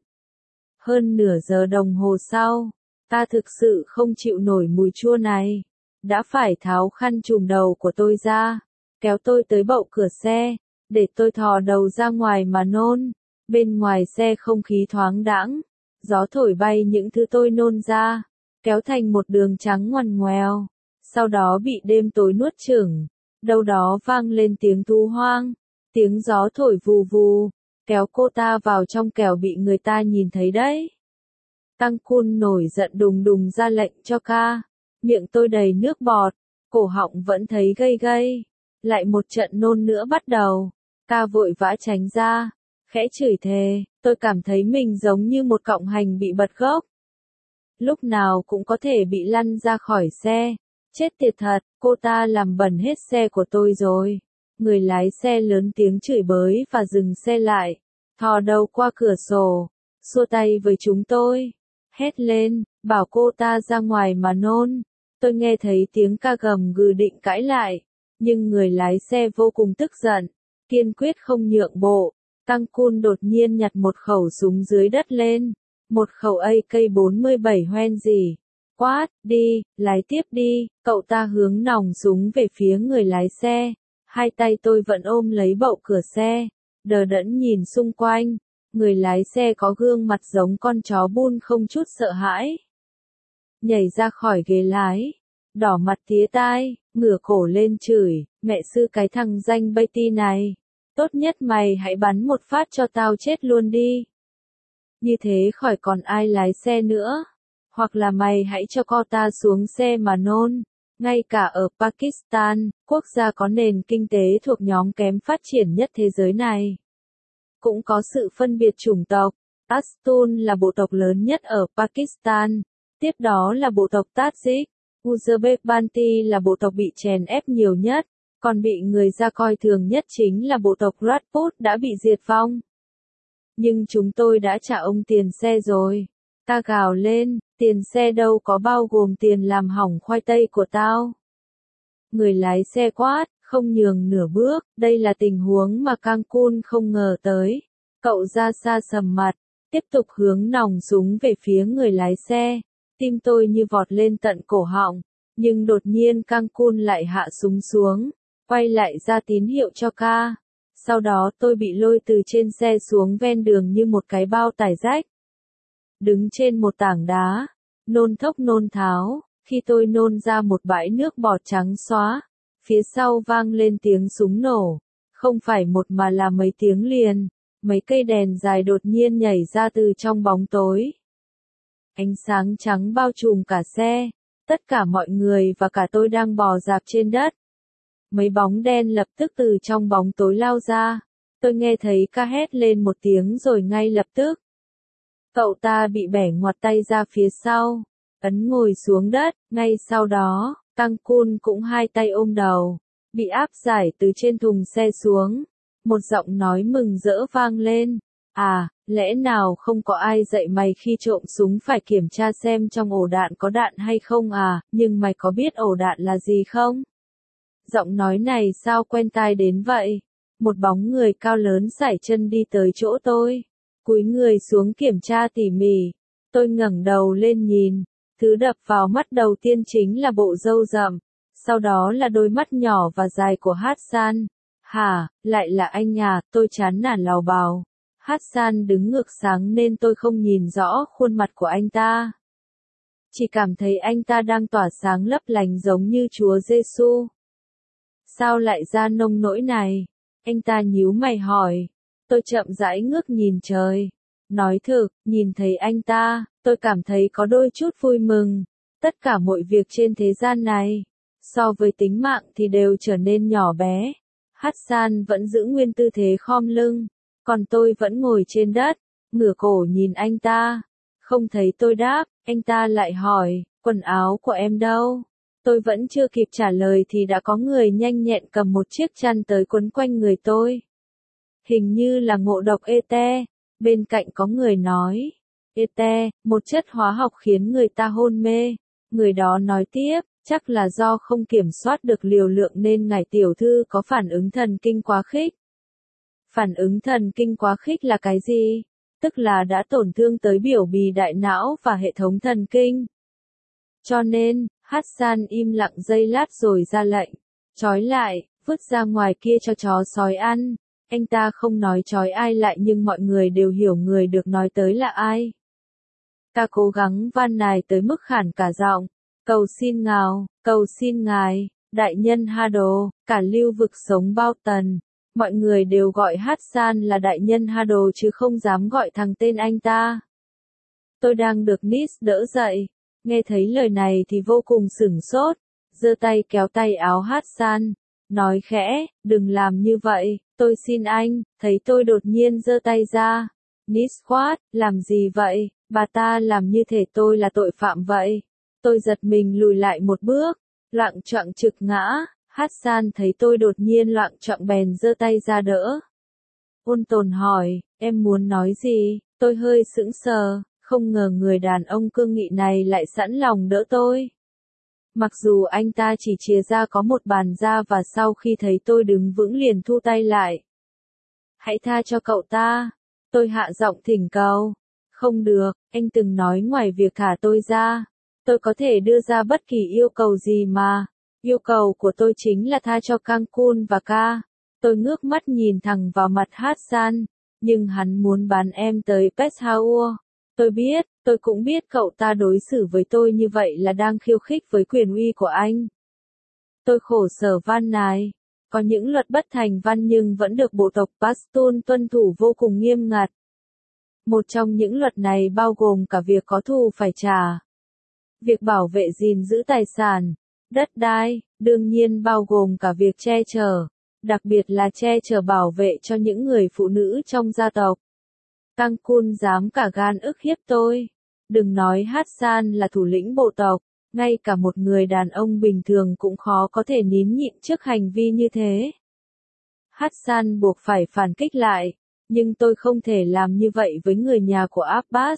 Hơn nửa giờ đồng hồ sau, ta thực sự không chịu nổi mùi chua này. Đã phải tháo khăn trùm đầu của tôi ra, kéo tôi tới bậu cửa xe, để tôi thò đầu ra ngoài mà nôn. Bên ngoài xe không khí thoáng đãng, gió thổi bay những thứ tôi nôn ra, kéo thành một đường trắng ngoằn ngoèo. Sau đó bị đêm tối nuốt chửng, đâu đó vang lên tiếng thú hoang, tiếng gió thổi vù vù, kéo cô ta vào trong kẻo bị người ta nhìn thấy đấy. Tăng Kun nổi giận đùng đùng ra lệnh cho Ca, miệng tôi đầy nước bọt, cổ họng vẫn thấy gay gay. Lại một trận nôn nữa bắt đầu, Ca vội vã tránh ra, khẽ chửi thề, tôi cảm thấy mình giống như một cọng hành bị bật gốc. Lúc nào cũng có thể bị lăn ra khỏi xe. Chết tiệt thật, cô ta làm bẩn hết xe của tôi rồi. Người lái xe lớn tiếng chửi bới và dừng xe lại. Thò đầu qua cửa sổ, xua tay với chúng tôi. Hét lên, bảo cô ta ra ngoài mà nôn. Tôi nghe thấy tiếng Ca gầm gừ định cãi lại. Nhưng người lái xe vô cùng tức giận, kiên quyết không nhượng bộ. Tăng Kun đột nhiên nhặt một khẩu súng dưới đất lên. Một khẩu AK-47 hoen gì. Quát, đi, lái tiếp đi, cậu ta hướng nòng súng về phía người lái xe. Hai tay tôi vẫn ôm lấy bậu cửa xe, đờ đẫn nhìn xung quanh. Người lái xe có gương mặt giống con chó bun không chút sợ hãi. Nhảy ra khỏi ghế lái, đỏ mặt tía tai, ngửa cổ lên chửi, mẹ sư cái thằng danh bay ti này. Tốt nhất mày hãy bắn một phát cho tao chết luôn đi. Như thế khỏi còn ai lái xe nữa. Hoặc là mày hãy cho cô ta xuống xe mà nôn. Ngay cả ở Pakistan, quốc gia có nền kinh tế thuộc nhóm kém phát triển nhất thế giới này, cũng có sự phân biệt chủng tộc. Pashtun là bộ tộc lớn nhất ở Pakistan. Tiếp đó là bộ tộc Tajik. Uzbek Banti là bộ tộc bị chèn ép nhiều nhất. Còn bị người da coi thường nhất chính là bộ tộc Rajput đã bị diệt vong. Nhưng chúng tôi đã trả ông tiền xe rồi. Ta gào lên, tiền xe đâu có bao gồm tiền làm hỏng khoai tây của tao. Người lái xe quát, không nhường nửa bước, đây là tình huống mà Kang Kun không ngờ tới. Cậu ra xa sầm mặt, tiếp tục hướng nòng súng về phía người lái xe. Tim tôi như vọt lên tận cổ họng, nhưng đột nhiên Kang Kun lại hạ súng xuống, quay lại ra tín hiệu cho Ca. Sau đó tôi bị lôi từ trên xe xuống ven đường như một cái bao tải rách. Đứng trên một tảng đá, nôn thốc nôn tháo, khi tôi nôn ra một bãi nước bọt trắng xóa, phía sau vang lên tiếng súng nổ, không phải một mà là mấy tiếng liền, mấy cây đèn dài đột nhiên nhảy ra từ trong bóng tối. Ánh sáng trắng bao trùm cả xe, tất cả mọi người và cả tôi đang bò rạp trên đất. Mấy bóng đen lập tức từ trong bóng tối lao ra, tôi nghe thấy Ca hét lên một tiếng rồi ngay lập tức. Cậu ta bị bẻ ngoặt tay ra phía sau, ấn ngồi xuống đất, ngay sau đó, Tăng Kun cũng hai tay ôm đầu, bị áp giải từ trên thùng xe xuống. Một giọng nói mừng rỡ vang lên, à, lẽ nào không có ai dạy mày khi trộm súng phải kiểm tra xem trong ổ đạn có đạn hay không à, nhưng mày có biết ổ đạn là gì không? Giọng nói này sao quen tai đến vậy? Một bóng người cao lớn sải chân đi tới chỗ tôi. Cúi người xuống kiểm tra tỉ mỉ. Tôi ngẩng đầu lên nhìn. Thứ đập vào mắt đầu tiên chính là bộ râu rậm. Sau đó là đôi mắt nhỏ và dài của Hassan. Hả, lại là anh à, tôi chán nản lào bào. Hassan đứng ngược sáng nên tôi không nhìn rõ khuôn mặt của anh ta. chỉ cảm thấy anh ta đang tỏa sáng lấp lánh giống như Chúa Giêsu. Sao lại ra nông nỗi này? Anh ta nhíu mày hỏi. Tôi chậm rãi ngước nhìn trời. Nói thực, nhìn thấy anh ta, tôi cảm thấy có đôi chút vui mừng. Tất cả mọi việc trên thế gian này, so với tính mạng thì đều trở nên nhỏ bé. Hassan vẫn giữ nguyên tư thế khom lưng, còn tôi vẫn ngồi trên đất, ngửa cổ nhìn anh ta. Không thấy tôi đáp, anh ta lại hỏi, quần áo của em đâu? Tôi vẫn chưa kịp trả lời thì đã có người nhanh nhẹn cầm một chiếc chăn tới quấn quanh người tôi. Hình như là ngộ độc ete. Bên cạnh có người nói, ete, một chất hóa học khiến người ta hôn mê. Người đó nói tiếp, chắc là do không kiểm soát được liều lượng nên ngài tiểu thư có phản ứng thần kinh quá khích. Phản ứng thần kinh quá khích là cái gì? Tức là đã tổn thương tới biểu bì đại não và hệ thống thần kinh. Cho nên, Hassan im lặng giây lát rồi ra lệnh, trói lại, vứt ra ngoài kia cho chó sói ăn. Anh ta không nói trói ai lại nhưng mọi người đều hiểu người được nói tới là ai. Ta cố gắng van nài tới mức khản cả giọng, cầu xin ngài, đại nhân Hado, cả lưu vực sống bao tần. Mọi người đều gọi Hassan là đại nhân Hado chứ không dám gọi thằng tên anh ta. Tôi đang được Nis đỡ dậy, nghe thấy lời này thì vô cùng sửng sốt, giơ tay kéo tay áo Hassan, nói khẽ, đừng làm như vậy, tôi xin anh. Thấy tôi đột nhiên giơ tay ra. Nis quát, làm gì vậy, bà ta làm như thể tôi là tội phạm vậy. Tôi giật mình lùi lại một bước, loạng choạng trực ngã. Hassan thấy tôi đột nhiên loạng choạng bèn giơ tay ra đỡ. Ôn tồn hỏi, em muốn nói gì? Tôi hơi sững sờ, không ngờ người đàn ông cương nghị này lại sẵn lòng đỡ tôi. Mặc dù anh ta chỉ chìa ra có một bàn da và sau khi thấy tôi đứng vững liền thu tay lại. Hãy tha cho cậu ta. Tôi hạ giọng thỉnh cầu. Không được, anh từng nói ngoài việc thả tôi ra, tôi có thể đưa ra bất kỳ yêu cầu gì mà. Yêu cầu của tôi chính là tha cho Cancun và Ca. Tôi ngước mắt nhìn thẳng vào mặt Hassan, nhưng hắn muốn bán em tới Peshawar. Tôi biết, tôi cũng biết cậu ta đối xử với tôi như vậy là đang khiêu khích với quyền uy của anh. Tôi khổ sở van nài. Có những luật bất thành văn nhưng vẫn được bộ tộc Pashtun tuân thủ vô cùng nghiêm ngặt. Một trong những luật này bao gồm cả việc có thù phải trả. Việc bảo vệ gìn giữ tài sản, đất đai, đương nhiên bao gồm cả việc che chở, đặc biệt là che chở bảo vệ cho những người phụ nữ trong gia tộc. Cancun dám cả gan ức hiếp tôi. Đừng nói Hassan là thủ lĩnh bộ tộc, ngay cả một người đàn ông bình thường cũng khó có thể nín nhịn trước hành vi như thế. Hassan buộc phải phản kích lại, nhưng tôi không thể làm như vậy với người nhà của Abbas.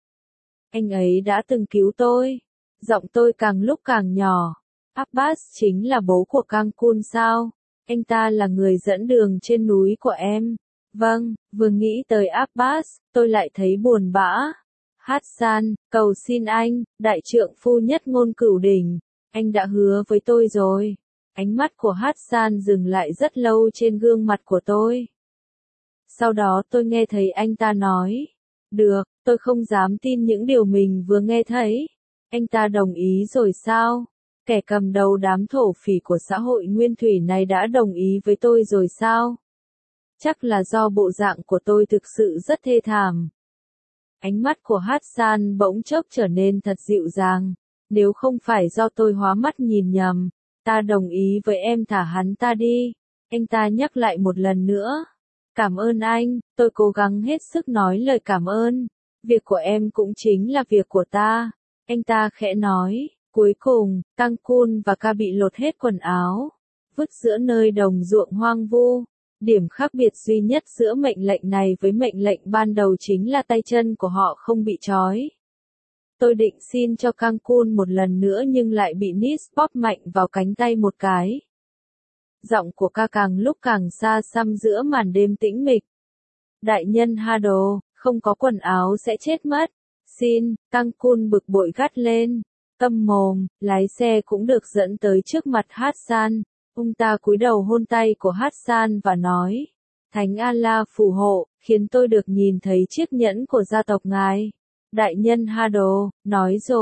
Anh ấy đã từng cứu tôi. Giọng tôi càng lúc càng nhỏ. Abbas chính là bố của Cancun sao? Anh ta là người dẫn đường trên núi của em. Vâng, vừa nghĩ tới Abbas, tôi lại thấy buồn bã. Hassan, cầu xin anh, đại trượng phu nhất ngôn cửu đỉnh, anh đã hứa với tôi rồi. Ánh mắt của Hassan dừng lại rất lâu trên gương mặt của tôi. Sau đó tôi nghe thấy anh ta nói, được, tôi không dám tin những điều mình vừa nghe thấy. Anh ta đồng ý rồi sao? Kẻ cầm đầu đám thổ phỉ của xã hội nguyên thủy này đã đồng ý với tôi rồi sao? Chắc là do bộ dạng của tôi thực sự rất thê thảm. Ánh mắt của Hassan bỗng chốc trở nên thật dịu dàng. Nếu không phải do tôi hóa mắt nhìn nhầm, ta đồng ý với em thả hắn ta đi. Anh ta nhắc lại một lần nữa. Cảm ơn anh, tôi cố gắng hết sức nói lời cảm ơn. Việc của em cũng chính là việc của ta. Anh ta khẽ nói. Cuối cùng, Cancun và Ca bị lột hết quần áo, vứt giữa nơi đồng ruộng hoang vu. Điểm khác biệt duy nhất giữa mệnh lệnh này với mệnh lệnh ban đầu chính là tay chân của họ không bị trói. Tôi định xin cho Cancun một lần nữa nhưng lại bị Nis bóp mạnh vào cánh tay một cái. Giọng của Ca càng lúc càng xa xăm giữa màn đêm tĩnh mịch. Đại nhân Hado, không có quần áo sẽ chết mất. Xin, Cancun bực bội gắt lên. Câm mồm, lái xe cũng được dẫn tới trước mặt Hassan. Ông ta cúi đầu hôn tay của Hassan và nói, Thánh Allah phù hộ, khiến tôi được nhìn thấy chiếc nhẫn của gia tộc ngài. Đại nhân Hado, nói rồi,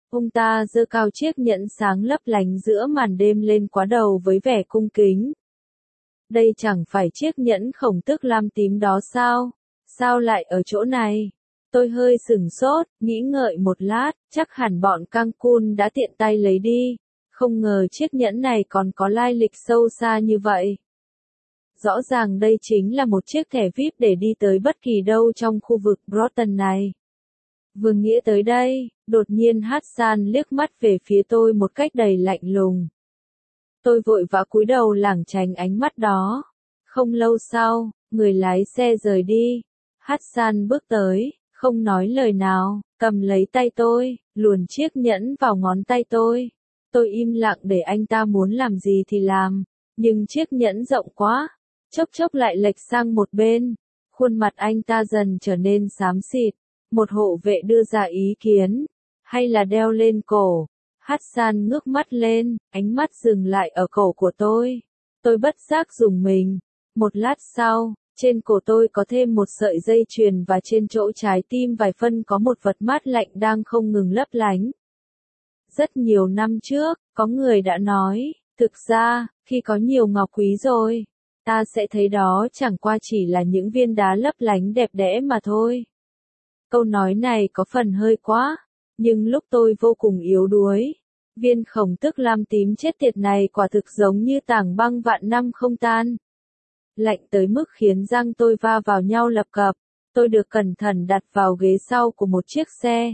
Ông ta giơ cao chiếc nhẫn sáng lấp lánh giữa màn đêm lên quá đầu với vẻ cung kính. Đây chẳng phải chiếc nhẫn khổng tước lam tím đó sao? Sao lại ở chỗ này? Tôi hơi sửng sốt, nghĩ ngợi một lát, chắc hẳn bọn Cancun đã tiện tay lấy đi. Không ngờ chiếc nhẫn này còn có lai lịch sâu xa như vậy. Rõ ràng đây chính là một chiếc thẻ VIP để đi tới bất kỳ đâu trong khu vực Broughton này. Vừa nghĩ tới đây, đột nhiên Hassan liếc mắt về phía tôi một cách đầy lạnh lùng. Tôi vội vã cúi đầu lảng tránh ánh mắt đó. Không lâu sau, người lái xe rời đi. Hassan bước tới, không nói lời nào, cầm lấy tay tôi, luồn chiếc nhẫn vào ngón tay tôi. Tôi im lặng để anh ta muốn làm gì thì làm, nhưng chiếc nhẫn rộng quá, chốc chốc lại lệch sang một bên. Khuôn mặt anh ta dần trở nên xám xịt. Một hộ vệ đưa ra ý kiến, hay là đeo lên cổ. Hassan ngước mắt lên, ánh mắt dừng lại ở cổ của tôi. Tôi bất giác rùng mình. Một lát sau, trên cổ tôi có thêm một sợi dây chuyền và trên chỗ trái tim vài phân có một vật mát lạnh đang không ngừng lấp lánh. Rất nhiều năm trước, có người đã nói, thực ra, khi có nhiều ngọc quý rồi, ta sẽ thấy đó chẳng qua chỉ là những viên đá lấp lánh đẹp đẽ mà thôi. Câu nói này có phần hơi quá, nhưng lúc tôi vô cùng yếu đuối, viên khổng tước lam tím chết tiệt này quả thực giống như tảng băng vạn năm không tan. Lạnh tới mức khiến răng tôi va vào nhau lập cập, tôi được cẩn thận đặt vào ghế sau của một chiếc xe.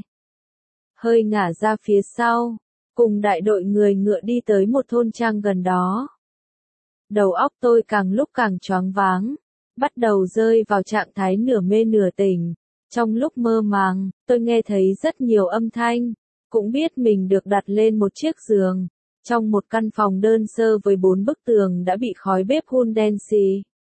Hơi ngả ra phía sau, cùng đại đội người ngựa đi tới một thôn trang gần đó. Đầu óc tôi càng lúc càng choáng váng, bắt đầu rơi vào trạng thái nửa mê nửa tỉnh. Trong lúc mơ màng, tôi nghe thấy rất nhiều âm thanh, cũng biết mình được đặt lên một chiếc giường, trong một căn phòng đơn sơ với 4 bức tường đã bị khói bếp hun đen xì.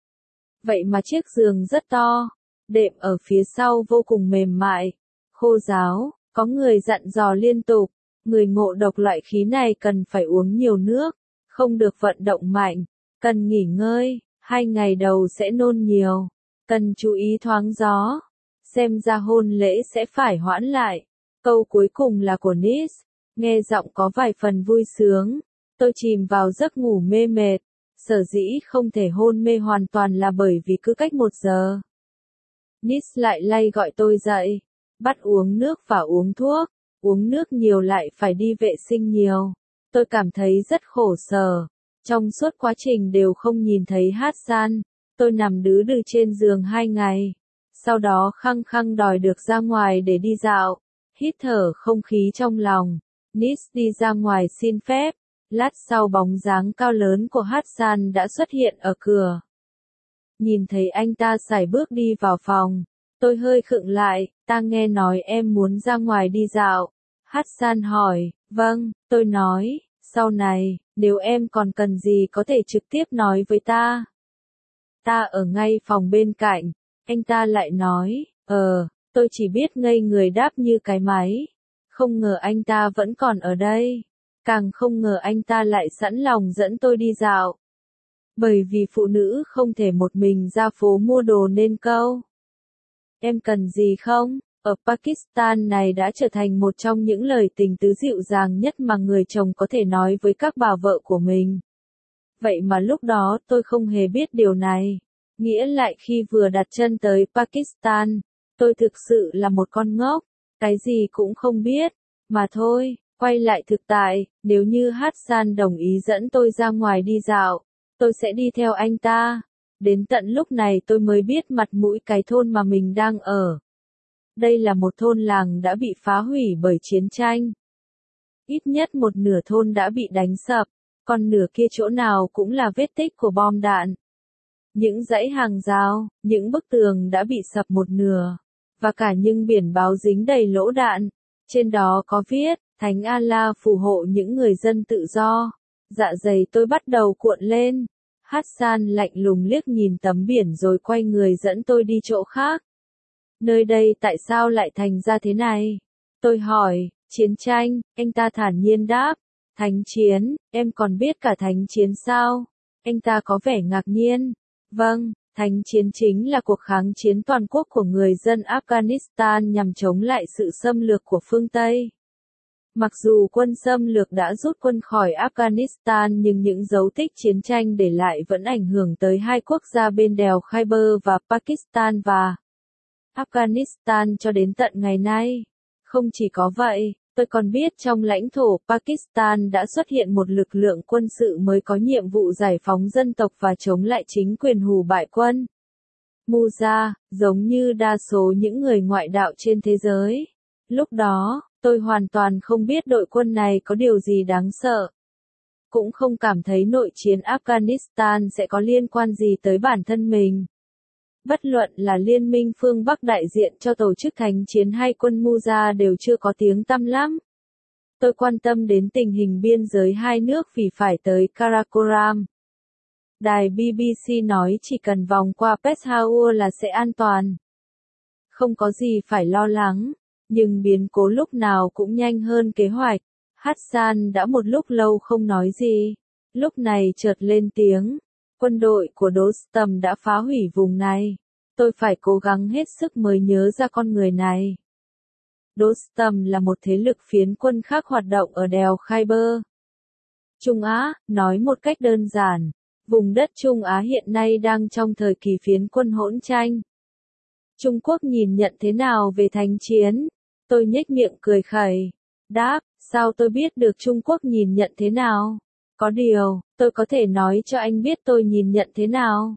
Vậy mà chiếc giường rất to, đệm ở phía sau vô cùng mềm mại, khô ráo, có người dặn dò liên tục, người ngộ độc loại khí này cần phải uống nhiều nước, không được vận động mạnh, cần nghỉ ngơi, 2 ngày đầu sẽ nôn nhiều, cần chú ý thoáng gió. Xem ra hôn lễ sẽ phải hoãn lại. Câu cuối cùng là của Nis, nghe giọng có vài phần vui sướng. Tôi chìm vào giấc ngủ mê mệt. Sở dĩ không thể hôn mê hoàn toàn là bởi vì cứ cách 1 giờ. Nis lại lay gọi tôi dậy. Bắt uống nước và uống thuốc. Uống nước nhiều lại phải đi vệ sinh nhiều. Tôi cảm thấy rất khổ sở. Trong suốt quá trình đều không nhìn thấy Hassan. Tôi nằm đứ đừ trên giường 2 ngày. Sau đó khăng khăng đòi được ra ngoài để đi dạo, hít thở không khí trong lòng. Nis đi ra ngoài xin phép, lát sau bóng dáng cao lớn của Hassan đã xuất hiện ở cửa. Nhìn thấy anh ta sải bước đi vào phòng, tôi hơi khựng lại, ta nghe nói em muốn ra ngoài đi dạo. Hassan hỏi, vâng, tôi nói, sau này, nếu em còn cần gì có thể trực tiếp nói với ta. Ta ở ngay phòng bên cạnh. Anh ta lại nói, tôi chỉ biết ngây người đáp như cái máy. Không ngờ anh ta vẫn còn ở đây. Càng không ngờ anh ta lại sẵn lòng dẫn tôi đi dạo. Bởi vì phụ nữ không thể một mình ra phố mua đồ nên câu. Em cần gì không? Ở Pakistan này đã trở thành một trong những lời tình tứ dịu dàng nhất mà người chồng có thể nói với các bà vợ của mình. Vậy mà lúc đó tôi không hề biết điều này. Nghĩa lại khi vừa đặt chân tới Pakistan, tôi thực sự là một con ngốc, cái gì cũng không biết, mà thôi, quay lại thực tại, nếu như Hassan đồng ý dẫn tôi ra ngoài đi dạo, tôi sẽ đi theo anh ta. Đến tận lúc này tôi mới biết mặt mũi cái thôn mà mình đang ở. Đây là một thôn làng đã bị phá hủy bởi chiến tranh. Ít nhất một nửa thôn đã bị đánh sập, còn nửa kia chỗ nào cũng là vết tích của bom đạn. Những dãy hàng rào, những bức tường đã bị sập một nửa, và cả những biển báo dính đầy lỗ đạn. Trên đó có viết, Thánh Allah phù hộ những người dân tự do. Dạ dày tôi bắt đầu cuộn lên. Hassan lạnh lùng liếc nhìn tấm biển rồi quay người dẫn tôi đi chỗ khác. Nơi đây tại sao lại thành ra thế này? Tôi hỏi, chiến tranh, anh ta thản nhiên đáp. Thánh chiến, em còn biết cả thánh chiến sao? Anh ta có vẻ ngạc nhiên. Vâng, thánh chiến chính là cuộc kháng chiến toàn quốc của người dân Afghanistan nhằm chống lại sự xâm lược của phương Tây. Mặc dù quân xâm lược đã rút quân khỏi Afghanistan nhưng những dấu tích chiến tranh để lại vẫn ảnh hưởng tới hai quốc gia bên đèo Khyber và Pakistan và Afghanistan cho đến tận ngày nay. Không chỉ có vậy, tôi còn biết trong lãnh thổ Pakistan đã xuất hiện một lực lượng quân sự mới có nhiệm vụ giải phóng dân tộc và chống lại chính quyền hù bại quân Mujah, giống như đa số những người ngoại đạo trên thế giới. Lúc đó, tôi hoàn toàn không biết đội quân này có điều gì đáng sợ. Cũng không cảm thấy nội chiến Afghanistan sẽ có liên quan gì tới bản thân mình. Bất luận là Liên minh phương Bắc đại diện cho tổ chức thánh chiến hay quân Mujah đều chưa có tiếng tăm lắm. Tôi quan tâm đến tình hình biên giới hai nước vì phải tới Karakoram. Đài BBC nói chỉ cần vòng qua Peshawar là sẽ an toàn. Không có gì phải lo lắng, nhưng biến cố lúc nào cũng nhanh hơn kế hoạch. Hassan đã một lúc lâu không nói gì. Lúc này chợt lên tiếng. Quân đội của Dostum đã phá hủy vùng này. Tôi phải cố gắng hết sức mới nhớ ra con người này. Dostum là một thế lực phiến quân khác hoạt động ở đèo Khyber. Trung Á, nói một cách đơn giản, vùng đất Trung Á hiện nay đang trong thời kỳ phiến quân hỗn tranh. Trung Quốc nhìn nhận thế nào về thánh chiến? Tôi nhếch miệng cười khẩy. Đáp, sao tôi biết được Trung Quốc nhìn nhận thế nào? Có điều, tôi có thể nói cho anh biết tôi nhìn nhận thế nào.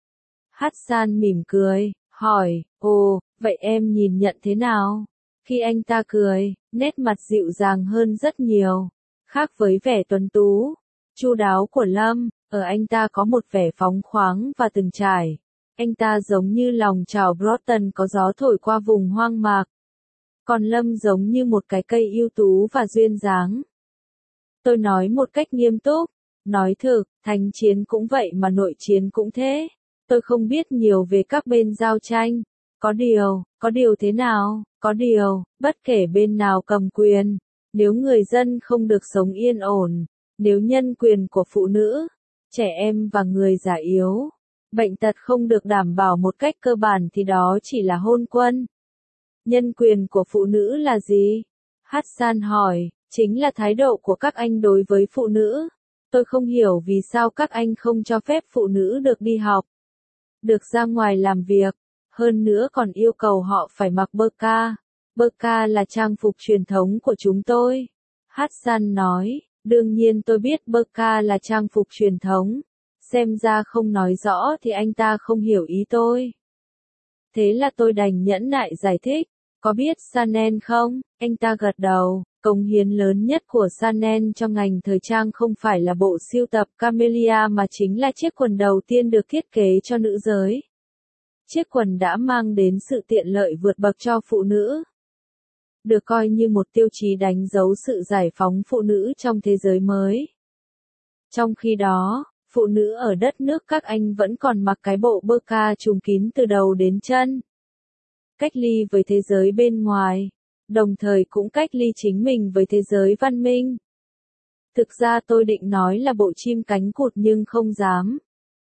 Hassan mỉm cười, hỏi, ồ, vậy em nhìn nhận thế nào? Khi anh ta cười, nét mặt dịu dàng hơn rất nhiều. Khác với vẻ tuấn tú, chu đáo của Lâm, ở anh ta có một vẻ phóng khoáng và từng trải. Anh ta giống như lòng chảo Broughton có gió thổi qua vùng hoang mạc. Còn Lâm giống như một cái cây ưu tú và duyên dáng. Tôi nói một cách nghiêm túc. Nói thực, thánh chiến cũng vậy mà nội chiến cũng thế. Tôi không biết nhiều về các bên giao tranh. Có điều thế nào? Có điều, bất kể bên nào cầm quyền, nếu người dân không được sống yên ổn, nếu nhân quyền của phụ nữ, trẻ em và người già yếu, bệnh tật không được đảm bảo một cách cơ bản thì đó chỉ là hôn quân. Nhân quyền của phụ nữ là gì? Hassan hỏi, chính là thái độ của các anh đối với phụ nữ. Tôi không hiểu vì sao các anh không cho phép phụ nữ được đi học, được ra ngoài làm việc, hơn nữa còn yêu cầu họ phải mặc burqa. Burqa là trang phục truyền thống của chúng tôi. Hassan nói, đương nhiên tôi biết burqa là trang phục truyền thống. Xem ra không nói rõ thì anh ta không hiểu ý tôi. Thế là tôi đành nhẫn nại giải thích. Có biết Chanel không? Anh ta gật đầu. Cống hiến lớn nhất của Chanel trong ngành thời trang không phải là bộ sưu tập Camellia mà chính là chiếc quần đầu tiên được thiết kế cho nữ giới. Chiếc quần đã mang đến sự tiện lợi vượt bậc cho phụ nữ. Được coi như một tiêu chí đánh dấu sự giải phóng phụ nữ trong thế giới mới. Trong khi đó, phụ nữ ở đất nước các anh vẫn còn mặc cái bộ burqa trùm kín từ đầu đến chân. Cách ly với thế giới bên ngoài, đồng thời cũng cách ly chính mình với thế giới văn minh. Thực ra tôi định nói là bộ chim cánh cụt nhưng không dám.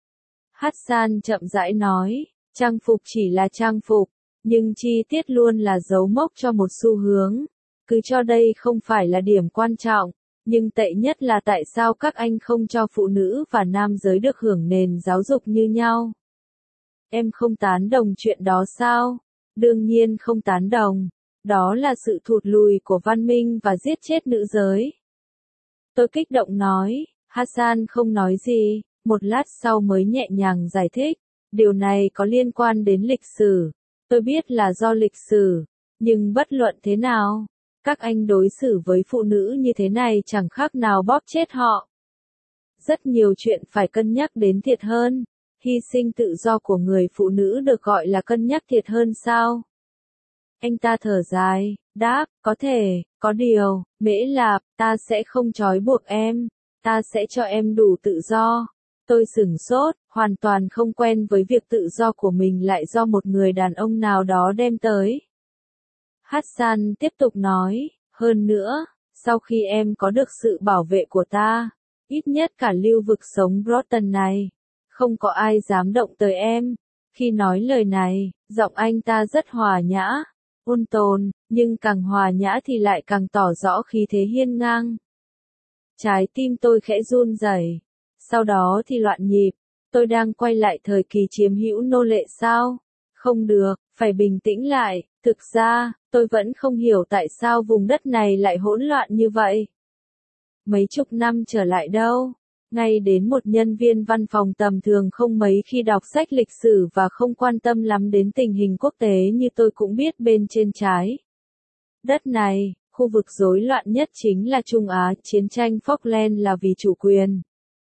Hassan chậm rãi nói, trang phục chỉ là trang phục, nhưng chi tiết luôn là dấu mốc cho một xu hướng. Cứ cho đây không phải là điểm quan trọng, nhưng tệ nhất là tại sao các anh không cho phụ nữ và nam giới được hưởng nền giáo dục như nhau. Em không tán đồng chuyện đó sao? Đương nhiên không tán đồng. Đó là sự thụt lùi của văn minh và giết chết nữ giới. Tôi kích động nói, Hassan không nói gì, một lát sau mới nhẹ nhàng giải thích. Điều này có liên quan đến lịch sử. Tôi biết là do lịch sử, nhưng bất luận thế nào, các anh đối xử với phụ nữ như thế này chẳng khác nào bóp chết họ. Rất nhiều chuyện phải cân nhắc đến thiệt hơn. Hy sinh tự do của người phụ nữ được gọi là cân nhắc thiệt hơn sao? Anh ta thở dài, đáp, có thể, có điều, Mễ Lạp, ta sẽ không trói buộc em, ta sẽ cho em đủ tự do. Tôi sửng sốt, hoàn toàn không quen với việc tự do của mình lại do một người đàn ông nào đó đem tới. Hassan tiếp tục nói, hơn nữa, sau khi em có được sự bảo vệ của ta, ít nhất cả lưu vực sống Broughton này, không có ai dám động tới em. Khi nói lời này, giọng anh ta rất hòa nhã. ôn tồn, nhưng càng hòa nhã thì lại càng tỏ rõ khí thế hiên ngang. Trái tim tôi khẽ run rẩy, sau đó thì loạn nhịp, tôi đang quay lại thời kỳ chiếm hữu nô lệ sao? Không được, phải bình tĩnh lại, thực ra, tôi vẫn không hiểu tại sao vùng đất này lại hỗn loạn như vậy. Mấy chục năm trở lại đâu, ngay đến một nhân viên văn phòng tầm thường không mấy khi đọc sách lịch sử và không quan tâm lắm đến tình hình quốc tế như tôi cũng biết bên trên trái đất này, khu vực rối loạn nhất chính là Trung Á, chiến tranh Falkland là vì chủ quyền.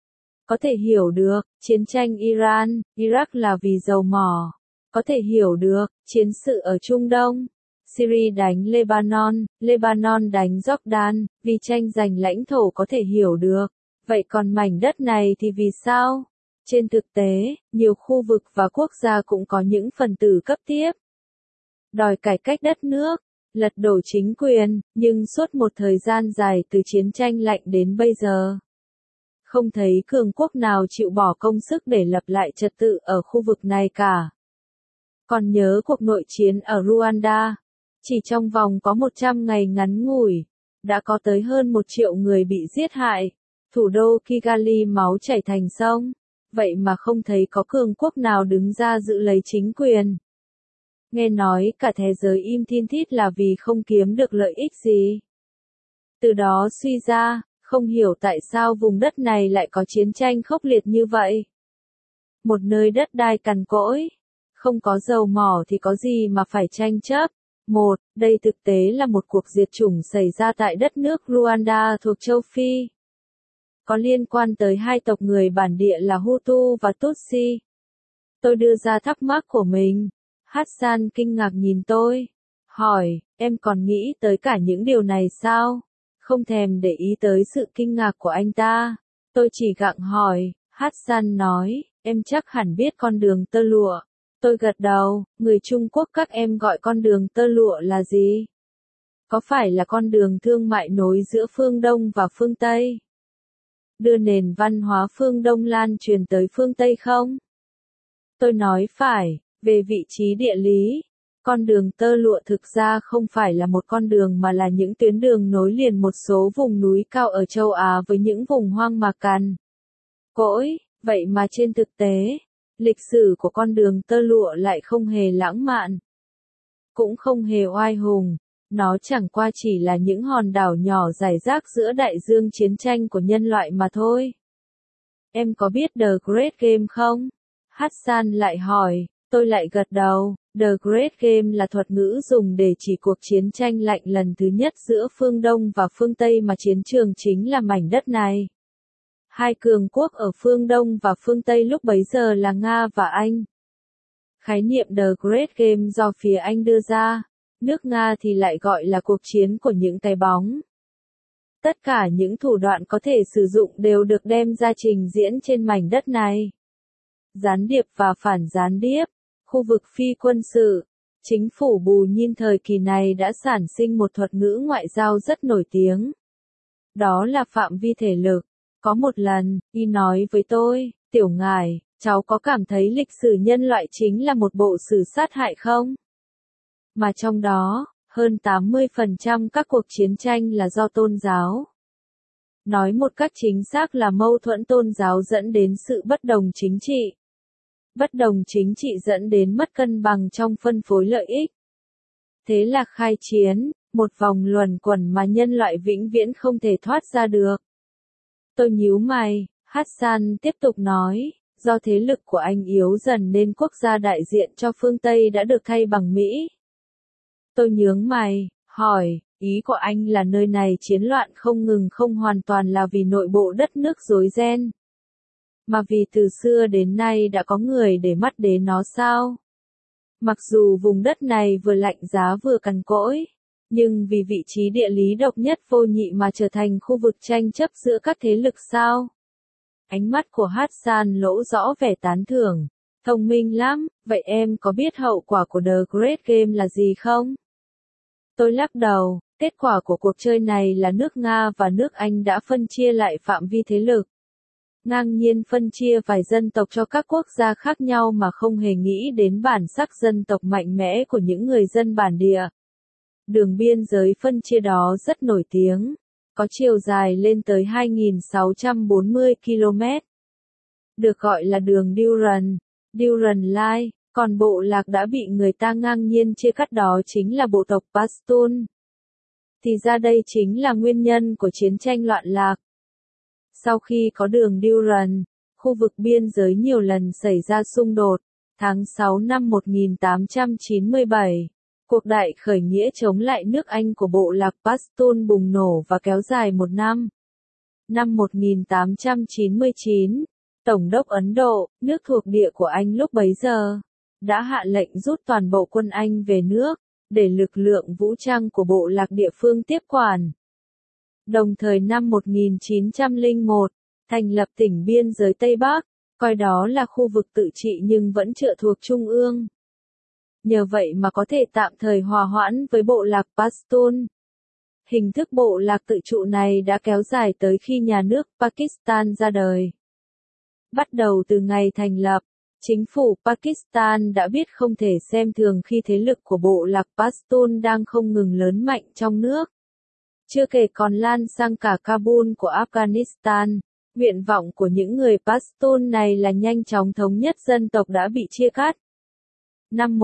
Có thể hiểu được, chiến tranh Iran, Iraq là vì dầu mỏ. Có thể hiểu được, chiến sự ở Trung Đông, Syria đánh Lebanon, Lebanon đánh Jordan, vì tranh giành lãnh thổ có thể hiểu được. Vậy còn mảnh đất này thì vì sao? Trên thực tế, nhiều khu vực và quốc gia cũng có những phần tử cấp tiếp. Đòi cải cách đất nước, lật đổ chính quyền, nhưng suốt một thời gian dài từ chiến tranh lạnh đến bây giờ. Không thấy cường quốc nào chịu bỏ công sức để lập lại trật tự ở khu vực này cả. Còn nhớ cuộc nội chiến ở Rwanda, chỉ trong vòng có 100 ngày ngắn ngủi, đã có tới hơn 1 triệu người bị giết hại, thủ đô Kigali máu chảy thành sông, vậy mà không thấy có cường quốc nào đứng ra giữ lấy chính quyền. Nghe nói cả thế giới im thin thít là vì không kiếm được lợi ích gì. Từ đó suy ra, không hiểu tại sao vùng đất này lại có chiến tranh khốc liệt như vậy. Một nơi đất đai cằn cỗi, không có dầu mỏ thì có gì mà phải tranh chấp. Đây thực tế là một cuộc diệt chủng xảy ra tại đất nước Rwanda thuộc châu Phi. Có liên quan tới hai tộc người bản địa là Hutu và Tutsi. Tôi đưa ra thắc mắc của mình. Hassan kinh ngạc nhìn tôi. Hỏi, em còn nghĩ tới cả những điều này sao? Không thèm để ý tới sự kinh ngạc của anh ta. Tôi chỉ gặng hỏi. Hassan nói, em chắc hẳn biết con đường tơ lụa. Tôi gật đầu, người Trung Quốc các em gọi con đường tơ lụa là gì? Có phải là con đường thương mại nối giữa phương Đông và phương Tây? Đưa nền văn hóa phương Đông lan truyền tới phương Tây không? Tôi nói phải, về vị trí địa lý. Con đường tơ lụa thực ra không phải là một con đường mà là những tuyến đường nối liền một số vùng núi cao ở châu Á với những vùng hoang mạc cằn cỗi, vậy mà trên thực tế, lịch sử của con đường tơ lụa lại không hề lãng mạn, cũng không hề oai hùng, nó chẳng qua chỉ là những hòn đảo nhỏ rải rác giữa đại dương chiến tranh của nhân loại mà thôi. Em có biết The Great Game không? Hassan lại hỏi, tôi lại gật đầu. The Great Game là thuật ngữ dùng để chỉ cuộc chiến tranh lạnh lần thứ nhất giữa phương Đông và phương Tây mà chiến trường chính là mảnh đất này. Hai cường quốc ở phương Đông và phương Tây lúc bấy giờ là Nga và Anh. Khái niệm The Great Game do phía Anh đưa ra, nước Nga thì lại gọi là cuộc chiến của những cái bóng. Tất cả những thủ đoạn có thể sử dụng đều được đem ra trình diễn trên mảnh đất này. Gián điệp và phản gián điệp, khu vực phi quân sự. Chính phủ Bù Nhìn thời kỳ này đã sản sinh một thuật ngữ ngoại giao rất nổi tiếng. Đó là phạm vi thể lực. Có một lần, y nói với tôi, tiểu ngài, cháu có cảm thấy lịch sử nhân loại chính là một bộ sử sát hại không? Mà trong đó, hơn 80% các cuộc chiến tranh là do tôn giáo. Nói một cách chính xác là mâu thuẫn tôn giáo dẫn đến sự bất đồng chính trị. Bất đồng chính trị dẫn đến mất cân bằng trong phân phối lợi ích. Thế là khai chiến, một vòng luẩn quẩn mà nhân loại vĩnh viễn không thể thoát ra được. Tôi nhíu mày, Hassan tiếp tục nói, do thế lực của Anh yếu dần nên quốc gia đại diện cho phương Tây đã được thay bằng Mỹ. Tôi nhướng mày, hỏi, ý của anh là nơi này chiến loạn không ngừng không hoàn toàn là vì nội bộ đất nước rối ren, mà vì từ xưa đến nay đã có người để mắt đến nó sao? Mặc dù vùng đất này vừa lạnh giá vừa cằn cỗi, nhưng vì vị trí địa lý độc nhất vô nhị mà trở thành khu vực tranh chấp giữa các thế lực sao? Ánh mắt của Hassan lỗ rõ vẻ tán thưởng. Thông minh lắm, vậy em có biết hậu quả của The Great Game là gì không? Tôi lắc đầu, kết quả của cuộc chơi này là nước Nga và nước Anh đã phân chia lại phạm vi thế lực. Ngang nhiên phân chia vài dân tộc cho các quốc gia khác nhau mà không hề nghĩ đến bản sắc dân tộc mạnh mẽ của những người dân bản địa. Đường biên giới phân chia đó rất nổi tiếng, có chiều dài lên tới 2.640 km. Được gọi là đường Durand Line, còn bộ lạc đã bị người ta ngang nhiên chia cắt đó chính là bộ tộc Pashtun. Thì ra đây chính là nguyên nhân của chiến tranh loạn lạc. Sau khi có đường Durand, khu vực biên giới nhiều lần xảy ra xung đột. Tháng 6 năm 1897, cuộc đại khởi nghĩa chống lại nước Anh của bộ lạc Pashtun bùng nổ và kéo dài một năm. Năm 1899, Tổng đốc Ấn Độ, nước thuộc địa của Anh lúc bấy giờ, đã hạ lệnh rút toàn bộ quân Anh về nước, để lực lượng vũ trang của bộ lạc địa phương tiếp quản. Đồng thời năm 1901, thành lập tỉnh biên giới Tây Bắc, coi đó là khu vực tự trị nhưng vẫn trực thuộc Trung ương. Nhờ vậy mà có thể tạm thời hòa hoãn với bộ lạc Pashtun. Hình thức bộ lạc tự trụ này đã kéo dài tới khi nhà nước Pakistan ra đời. Bắt đầu từ ngày thành lập, chính phủ Pakistan đã biết không thể xem thường khi thế lực của bộ lạc Pashtun đang không ngừng lớn mạnh trong nước. Chưa kể còn lan sang cả Kabul của Afghanistan, nguyện vọng của những người Pashtun này là nhanh chóng thống nhất dân tộc đã bị chia cắt. Năm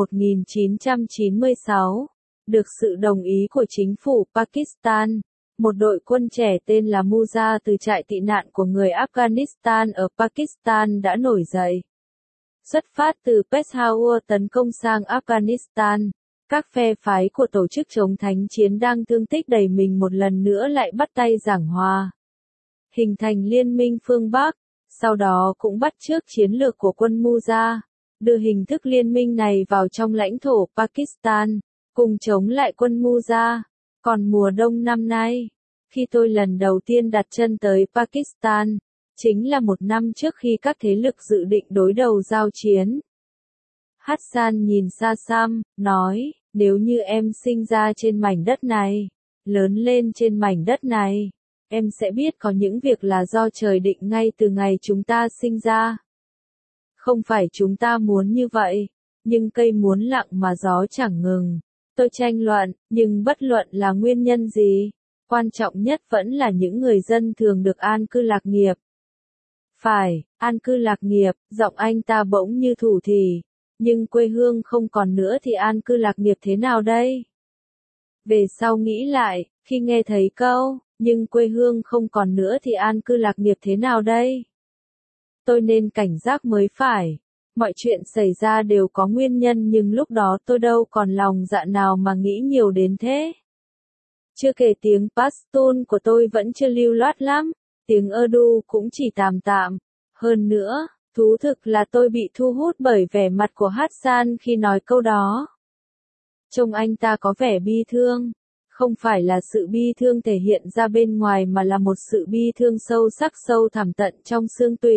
1996, được sự đồng ý của chính phủ Pakistan, một đội quân trẻ tên là Mujah từ trại tị nạn của người Afghanistan ở Pakistan đã nổi dậy. Xuất phát từ Peshawar tấn công sang Afghanistan, các phe phái của tổ chức chống thánh chiến đang thương tích đầy mình một lần nữa lại bắt tay giảng hòa. Hình thành liên minh phương Bắc, sau đó cũng bắt chước chiến lược của quân Mujah, đưa hình thức liên minh này vào trong lãnh thổ Pakistan, cùng chống lại quân Mujah. Còn mùa đông năm nay, khi tôi lần đầu tiên đặt chân tới Pakistan, chính là một năm trước khi các thế lực dự định đối đầu giao chiến. Hassan nhìn xa xăm, nói, nếu như em sinh ra trên mảnh đất này, lớn lên trên mảnh đất này, em sẽ biết có những việc là do trời định ngay từ ngày chúng ta sinh ra. Không phải chúng ta muốn như vậy, nhưng cây muốn lặng mà gió chẳng ngừng. Tôi tranh luận, nhưng bất luận là nguyên nhân gì, quan trọng nhất vẫn là những người dân thường được an cư lạc nghiệp. Phải, an cư lạc nghiệp, giọng anh ta bỗng như thủ thỉ, nhưng quê hương không còn nữa thì an cư lạc nghiệp thế nào đây? Về sau nghĩ lại, khi nghe thấy câu, nhưng quê hương không còn nữa thì an cư lạc nghiệp thế nào đây? Tôi nên cảnh giác mới phải. Mọi chuyện xảy ra đều có nguyên nhân nhưng lúc đó tôi đâu còn lòng dạ nào mà nghĩ nhiều đến thế. Chưa kể tiếng Pashtun của tôi vẫn chưa lưu loát lắm, tiếng Urdu cũng chỉ tạm tạm. Hơn nữa, thú thực là tôi bị thu hút bởi vẻ mặt của Hassan khi nói câu đó. Trông anh ta có vẻ bi thương, không phải là sự bi thương thể hiện ra bên ngoài mà là một sự bi thương sâu sắc sâu thẳm tận trong xương tủy.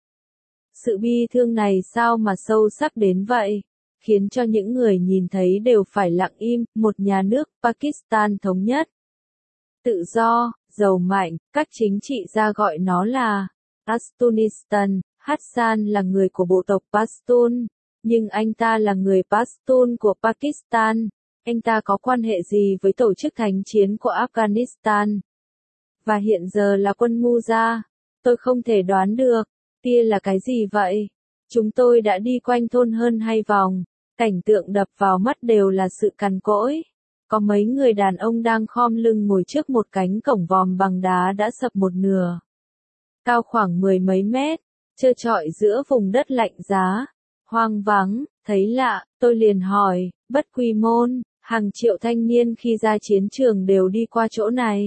Sự bi thương này sao mà sâu sắc đến vậy, khiến cho những người nhìn thấy đều phải lặng im. Một nhà nước Pakistan thống nhất, tự do, giàu mạnh, các chính trị gia gọi nó là Pashtunistan. Hassan là người của bộ tộc Pashtun, nhưng anh ta là người Pashtun của Pakistan. Anh ta có quan hệ gì với tổ chức thánh chiến của Afghanistan? Và hiện giờ là quân Mujah, tôi không thể đoán được. Kia là cái gì vậy? Chúng tôi đã đi quanh thôn hơn 2 vòng, cảnh tượng đập vào mắt đều là sự cằn cỗi. Có mấy người đàn ông đang khom lưng ngồi trước một cánh cổng vòm bằng đá đã sập một nửa. Cao khoảng 10 mấy mét, trơ trọi giữa vùng đất lạnh giá, hoang vắng, thấy lạ, tôi liền hỏi, Bất Quy Môn, hàng triệu thanh niên khi ra chiến trường đều đi qua chỗ này.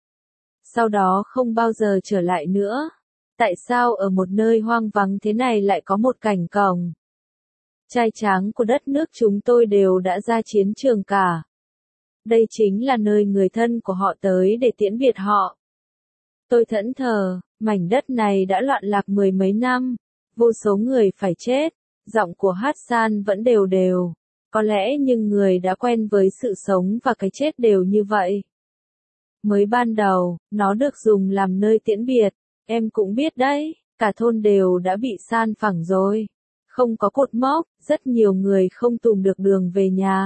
Sau đó không bao giờ trở lại nữa. Tại sao ở một nơi hoang vắng thế này lại có một cảnh cổng? Trai tráng của đất nước chúng tôi đều đã ra chiến trường cả. Đây chính là nơi người thân của họ tới để tiễn biệt họ. Tôi thẫn thờ, mảnh đất này đã loạn lạc 10 mấy năm, vô số người phải chết. Giọng của Hassan vẫn đều đều. Có lẽ nhưng người đã quen với sự sống và cái chết đều như vậy. Mới ban đầu, nó được dùng làm nơi tiễn biệt. Em cũng biết đấy, cả thôn đều đã bị san phẳng rồi. Không có cột mốc, rất nhiều người không tìm được đường về nhà.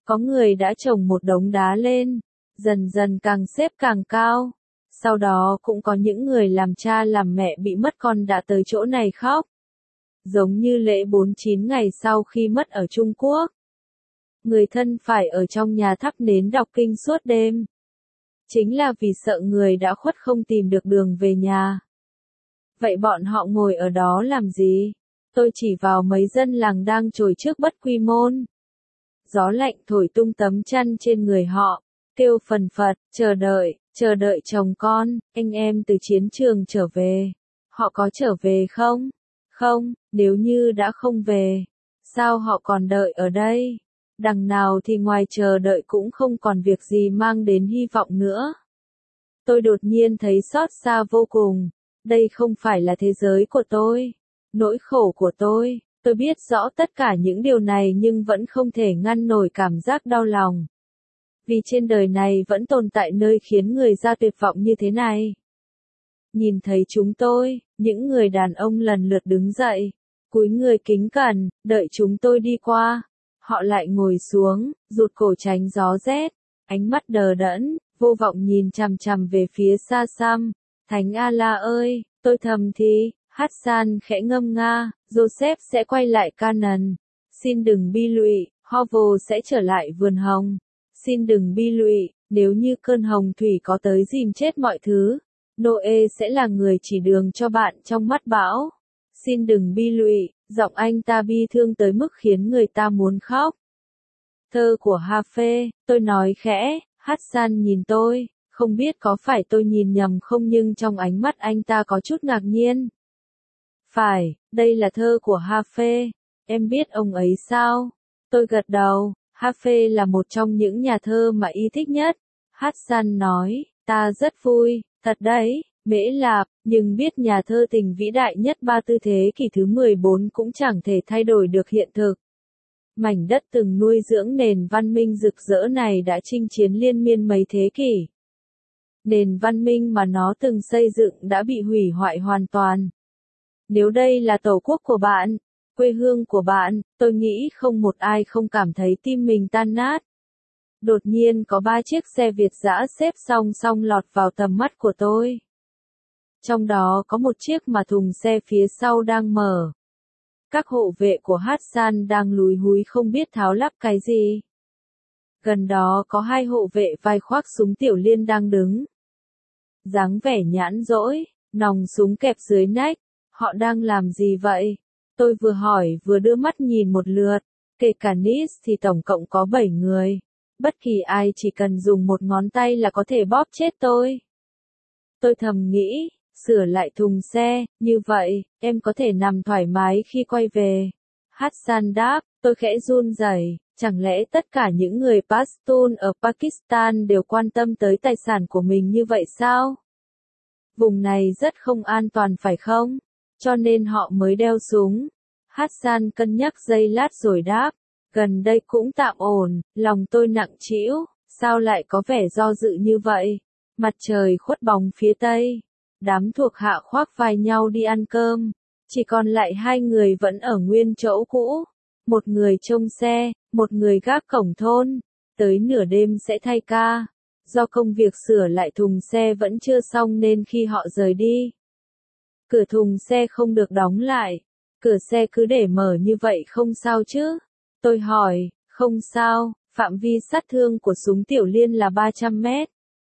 Có người đã chồng một đống đá lên, dần dần càng xếp càng cao. Sau đó cũng có những người làm cha làm mẹ bị mất con đã tới chỗ này khóc. Giống như lễ 49 ngày sau khi mất ở Trung Quốc. Người thân phải ở trong nhà thắp nến đọc kinh suốt đêm. Chính là vì sợ người đã khuất không tìm được đường về nhà. Vậy bọn họ ngồi ở đó làm gì? Tôi chỉ vào mấy dân làng đang chồi trước Bất Quy Môn. Gió lạnh thổi tung tấm chăn trên người họ, kêu phần phật, chờ đợi chồng con, anh em từ chiến trường trở về. Họ có trở về không? Không, nếu như đã không về, sao họ còn đợi ở đây? Đằng nào thì ngoài chờ đợi cũng không còn việc gì mang đến hy vọng nữa. Tôi đột nhiên thấy xót xa vô cùng. Đây không phải là thế giới của tôi. Nỗi khổ của tôi biết rõ tất cả những điều này nhưng vẫn không thể ngăn nổi cảm giác đau lòng. Vì trên đời này vẫn tồn tại nơi khiến người ta tuyệt vọng như thế này. Nhìn thấy chúng tôi, những người đàn ông lần lượt đứng dậy, cúi người kính cẩn, đợi chúng tôi đi qua. Họ lại ngồi xuống, rụt cổ tránh gió rét, ánh mắt đờ đẫn, vô vọng nhìn chằm chằm về phía xa xăm. Thánh Allah ơi, tôi thầm thì, Hassan khẽ ngâm nga, Joseph sẽ quay lại Canaan. Xin đừng bi lụy, Hovel sẽ trở lại vườn hồng. Xin đừng bi lụy, nếu như cơn hồng thủy có tới dìm chết mọi thứ, Noe sẽ là người chỉ đường cho bạn trong mắt bão. Xin đừng bi lụy, giọng anh ta bi thương tới mức khiến người ta muốn khóc. Thơ của Hafiz, tôi nói khẽ, Hassan nhìn tôi, không biết có phải tôi nhìn nhầm không nhưng trong ánh mắt anh ta có chút ngạc nhiên. Phải, đây là thơ của Hafiz, em biết ông ấy sao? Tôi gật đầu, Hafiz là một trong những nhà thơ mà y thích nhất. Hassan nói, ta rất vui, thật đấy, Mễ Lạp, nhưng biết nhà thơ tình vĩ đại nhất ba tư thế kỷ thứ 14 cũng chẳng thể thay đổi được hiện thực. Mảnh đất từng nuôi dưỡng nền văn minh rực rỡ này đã chinh chiến liên miên mấy thế kỷ. Nền văn minh mà nó từng xây dựng đã bị hủy hoại hoàn toàn. Nếu đây là tổ quốc của bạn, quê hương của bạn, tôi nghĩ không một ai không cảm thấy tim mình tan nát. Đột nhiên có 3 chiếc xe Việt dã xếp song song lọt vào tầm mắt của tôi. Trong đó có một chiếc mà thùng xe phía sau đang mở. Các hộ vệ của Hassan đang lúi húi không biết tháo lắp cái gì. Gần đó có 2 hộ vệ vai khoác súng tiểu liên đang đứng. Dáng vẻ nhãn dỗi, nòng súng kẹp dưới nách. Họ đang làm gì vậy? Tôi vừa hỏi vừa đưa mắt nhìn một lượt. Kể cả Nis thì tổng cộng có 7 người. Bất kỳ ai chỉ cần dùng một ngón tay là có thể bóp chết tôi. Tôi thầm nghĩ, sửa lại thùng xe, như vậy, em có thể nằm thoải mái khi quay về. Hassan đáp, tôi khẽ run rẩy, chẳng lẽ tất cả những người Pashtun ở Pakistan đều quan tâm tới tài sản của mình như vậy sao? Vùng này rất không an toàn phải không? Cho nên họ mới đeo súng. Hassan cân nhắc giây lát rồi đáp, gần đây cũng tạm ổn, lòng tôi nặng trĩu, sao lại có vẻ do dự như vậy? Mặt trời khuất bóng phía tây. Đám thuộc hạ khoác vai nhau đi ăn cơm. Chỉ còn lại 2 người vẫn ở nguyên chỗ cũ. Một người trông xe, một người gác cổng thôn. Tới nửa đêm sẽ thay ca. Do công việc sửa lại thùng xe vẫn chưa xong nên khi họ rời đi, cửa thùng xe không được đóng lại. Cửa xe cứ để mở như vậy không sao chứ? Tôi hỏi, không sao, phạm vi sát thương của súng tiểu liên là 300 mét.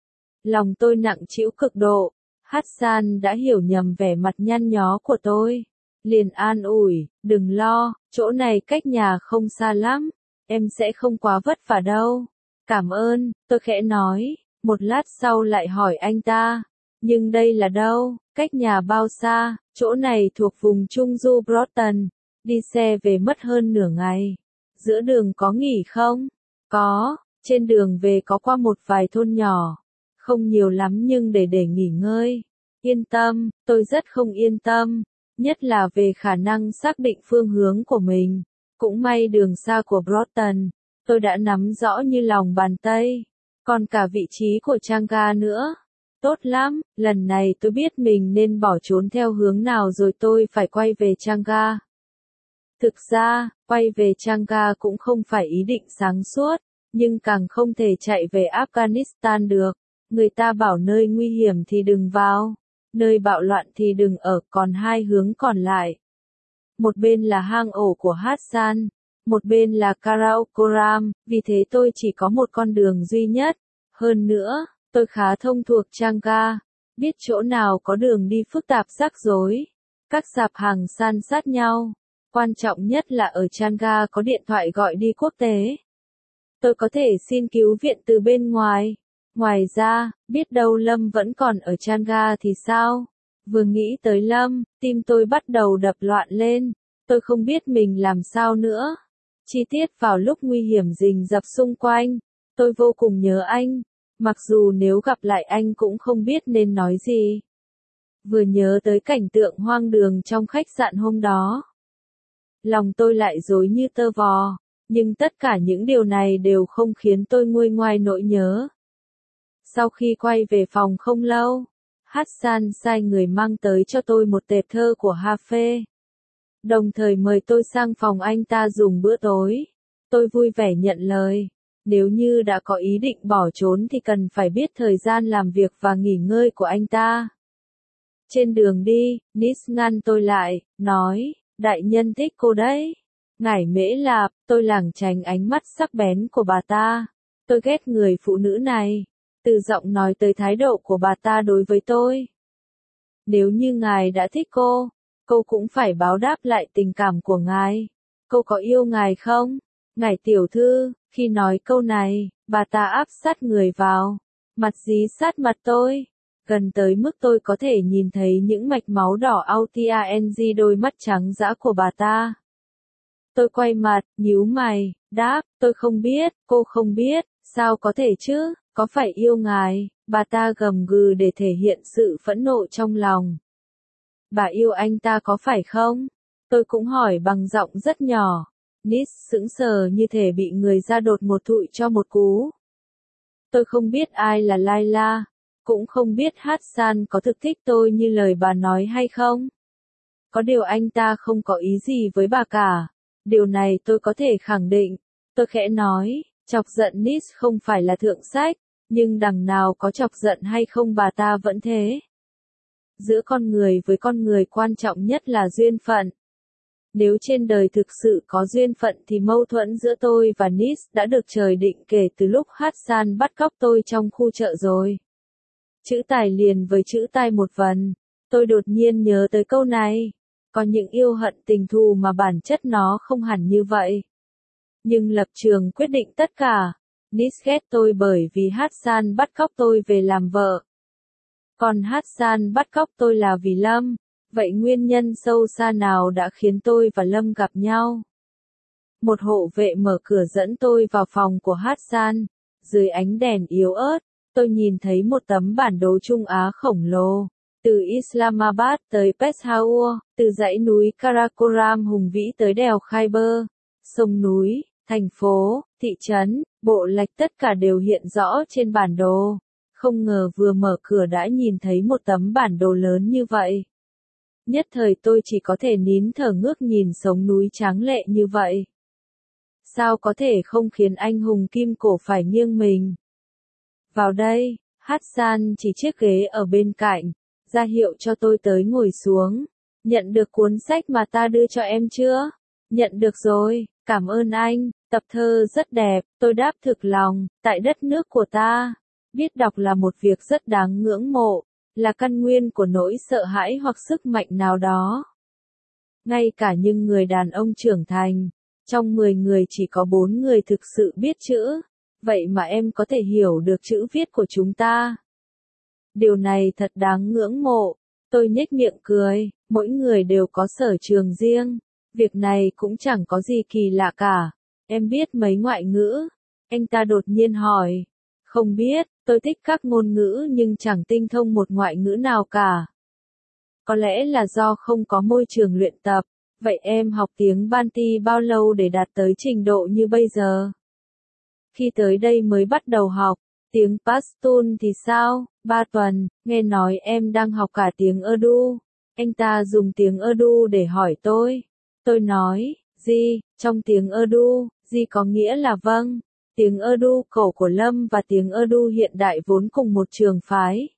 Lòng tôi nặng trĩu cực độ. Hassan đã hiểu nhầm vẻ mặt nhăn nhó của tôi. Liền an ủi, đừng lo, chỗ này cách nhà không xa lắm. Em sẽ không quá vất vả đâu. Cảm ơn, tôi khẽ nói. Một lát sau lại hỏi anh ta. Nhưng đây là đâu, cách nhà bao xa? Chỗ này thuộc vùng Trung Du Broughton. Đi xe về mất hơn nửa ngày. Giữa đường có nghỉ không? Có, trên đường về có qua một vài thôn nhỏ. Không nhiều lắm nhưng để nghỉ ngơi. Yên tâm, tôi rất không yên tâm. Nhất là về khả năng xác định phương hướng của mình. Cũng may đường xa của Broughton, tôi đã nắm rõ như lòng bàn tay. Còn cả vị trí của Changga nữa. Tốt lắm, lần này tôi biết mình nên bỏ trốn theo hướng nào rồi tôi phải quay về Changga. Thực ra, quay về Changga cũng không phải ý định sáng suốt. nhưng càng không thể chạy về Afghanistan được. Người ta bảo nơi nguy hiểm thì đừng vào, nơi bạo loạn thì đừng ở, còn hai hướng còn lại. Một bên là hang ổ của Hassan, một bên là Karakoram, vì thế tôi chỉ có một con đường duy nhất. Hơn nữa, tôi khá thông thuộc Changga, biết chỗ nào có đường đi phức tạp rắc rối, các sạp hàng san sát nhau. Quan trọng nhất là ở Changga có điện thoại gọi đi quốc tế. Tôi có thể xin cứu viện từ bên ngoài. Ngoài ra, biết đâu Lâm vẫn còn ở Changga thì sao? Vừa nghĩ tới Lâm, tim tôi bắt đầu đập loạn lên. Tôi không biết mình làm sao nữa. Chi tiết vào lúc nguy hiểm rình rập xung quanh. Tôi vô cùng nhớ anh. Mặc dù nếu gặp lại anh cũng không biết nên nói gì. Vừa nhớ tới cảnh tượng hoang đường trong khách sạn hôm đó. Lòng tôi lại rối như tơ vò. Nhưng tất cả những điều này đều không khiến tôi nguôi ngoai nỗi nhớ. Sau khi quay về phòng không lâu, Hassan sai người mang tới cho tôi một tệp thơ của Hafiz. Đồng thời mời tôi sang phòng anh ta dùng bữa tối. Tôi vui vẻ nhận lời. Nếu như đã có ý định bỏ trốn thì cần phải biết thời gian làm việc và nghỉ ngơi của anh ta. Trên đường đi, Nis ngăn tôi lại, nói, đại nhân thích cô đấy. Ngải Mễ Lạp, tôi lảng tránh ánh mắt sắc bén của bà ta. Tôi ghét người phụ nữ này. Từ giọng nói tới thái độ của bà ta đối với tôi. Nếu như ngài đã thích cô cũng phải báo đáp lại tình cảm của ngài. Cô có yêu ngài không? Ngài tiểu thư, khi nói câu này, bà ta áp sát người vào, mặt dí sát mặt tôi, gần tới mức tôi có thể nhìn thấy những mạch máu đỏ outang đôi mắt trắng dã của bà ta. Tôi quay mặt, nhíu mày, đáp, tôi không biết, cô không biết, sao có thể chứ, có phải yêu ngài, bà ta gầm gừ để thể hiện sự phẫn nộ trong lòng. Bà yêu anh ta có phải không? Tôi cũng hỏi bằng giọng rất nhỏ. Nis sững sờ như thể bị người ra đột một thụi cho một cú. Tôi không biết ai là Laila, cũng không biết Hassan có thực thích tôi như lời bà nói hay không. Có điều anh ta không có ý gì với bà cả. Điều này tôi có thể khẳng định. Tôi khẽ nói, chọc giận Nis không phải là thượng sách, nhưng đằng nào có chọc giận hay không bà ta vẫn thế. Giữa con người với con người quan trọng nhất là duyên phận. Nếu trên đời thực sự có duyên phận thì mâu thuẫn giữa tôi và Nis đã được trời định kể từ lúc Hassan bắt cóc tôi trong khu chợ rồi. Chữ tài liền với chữ tai một vần. Tôi đột nhiên nhớ tới câu này. Có những yêu hận tình thù mà bản chất nó không hẳn như vậy. Nhưng lập trường quyết định tất cả. Nis ghét tôi bởi vì Hassan bắt cóc tôi về làm vợ. Còn Hassan bắt cóc tôi là vì Lâm. Vậy nguyên nhân sâu xa nào đã khiến tôi và Lâm gặp nhau? Một hộ vệ mở cửa dẫn tôi vào phòng của Hassan. Dưới ánh đèn yếu ớt, tôi nhìn thấy một tấm bản đồ Trung Á khổng lồ. Từ Islamabad tới Peshawar, từ dãy núi Karakoram hùng vĩ tới đèo Khyber, sông núi, thành phố, thị trấn, bộ lạch tất cả đều hiện rõ trên bản đồ. Không ngờ vừa mở cửa đã nhìn thấy một tấm bản đồ lớn như vậy. Nhất thời tôi chỉ có thể nín thở ngước nhìn sống núi tráng lệ như vậy. Sao có thể không khiến anh hùng kim cổ phải nghiêng mình? Vào đây, Hassan chỉ chiếc ghế ở bên cạnh, ra hiệu cho tôi tới ngồi xuống. Nhận được cuốn sách mà ta đưa cho em chưa? Nhận được rồi, cảm ơn anh, tập thơ rất đẹp, tôi đáp thực lòng, tại đất nước của ta. Biết đọc là một việc rất đáng ngưỡng mộ, là căn nguyên của nỗi sợ hãi hoặc sức mạnh nào đó. Ngay cả những người đàn ông trưởng thành, trong 10 người chỉ có 4 người thực sự biết chữ, vậy mà em có thể hiểu được chữ viết của chúng ta. Điều này thật đáng ngưỡng mộ, tôi nhếch miệng cười, mỗi người đều có sở trường riêng, việc này cũng chẳng có gì kỳ lạ cả. Em biết mấy ngoại ngữ? Anh ta đột nhiên hỏi. Không biết, tôi thích các ngôn ngữ nhưng chẳng tinh thông một ngoại ngữ nào cả. Có lẽ là do không có môi trường luyện tập. Vậy em học tiếng Banti bao lâu để đạt tới trình độ như bây giờ? Khi tới đây mới bắt đầu học. Tiếng Pashtun thì sao? 3 tuần, nghe nói em đang học cả tiếng Urdu. Anh ta dùng tiếng Urdu để hỏi tôi. Tôi nói, gì, trong tiếng Urdu, gì có nghĩa là vâng. Tiếng Urdu cổ của Lâm và tiếng Urdu hiện đại vốn cùng một trường phái.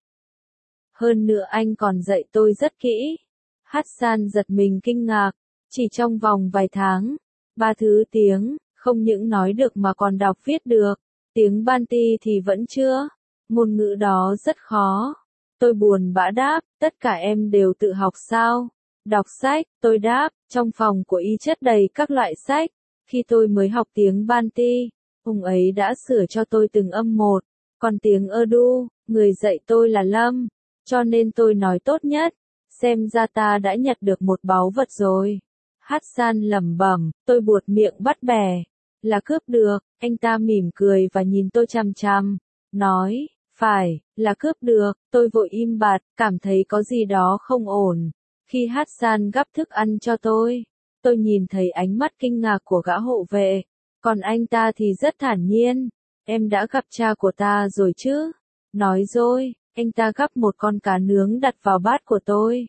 Hơn nữa anh còn dạy tôi rất kỹ. Hassan giật mình kinh ngạc. Chỉ trong vòng vài tháng, 3 thứ tiếng, không những nói được mà còn đọc viết được. Tiếng Banti thì vẫn chưa. Ngôn ngữ đó rất khó. Tôi buồn bã đáp, tất cả em đều tự học sao? Đọc sách, tôi đáp, trong phòng của y chất đầy các loại sách. Khi tôi mới học tiếng Banti, ông ấy đã sửa cho tôi từng âm một. Còn tiếng Urdu, người dạy tôi là Lâm, cho nên tôi nói tốt nhất. Xem ra ta đã nhặt được một báu vật rồi. Hassan lẩm bẩm, tôi buột miệng bắt bẻ. Là cướp được, anh ta mỉm cười và nhìn tôi chằm chằm, nói, phải, là cướp được, tôi vội im bặt, cảm thấy có gì đó không ổn. Khi Hassan gắp thức ăn cho tôi nhìn thấy ánh mắt kinh ngạc của gã hộ vệ, còn anh ta thì rất thản nhiên. Em đã gặp cha của ta rồi chứ? Nói rồi, anh ta gắp một con cá nướng đặt vào bát của tôi.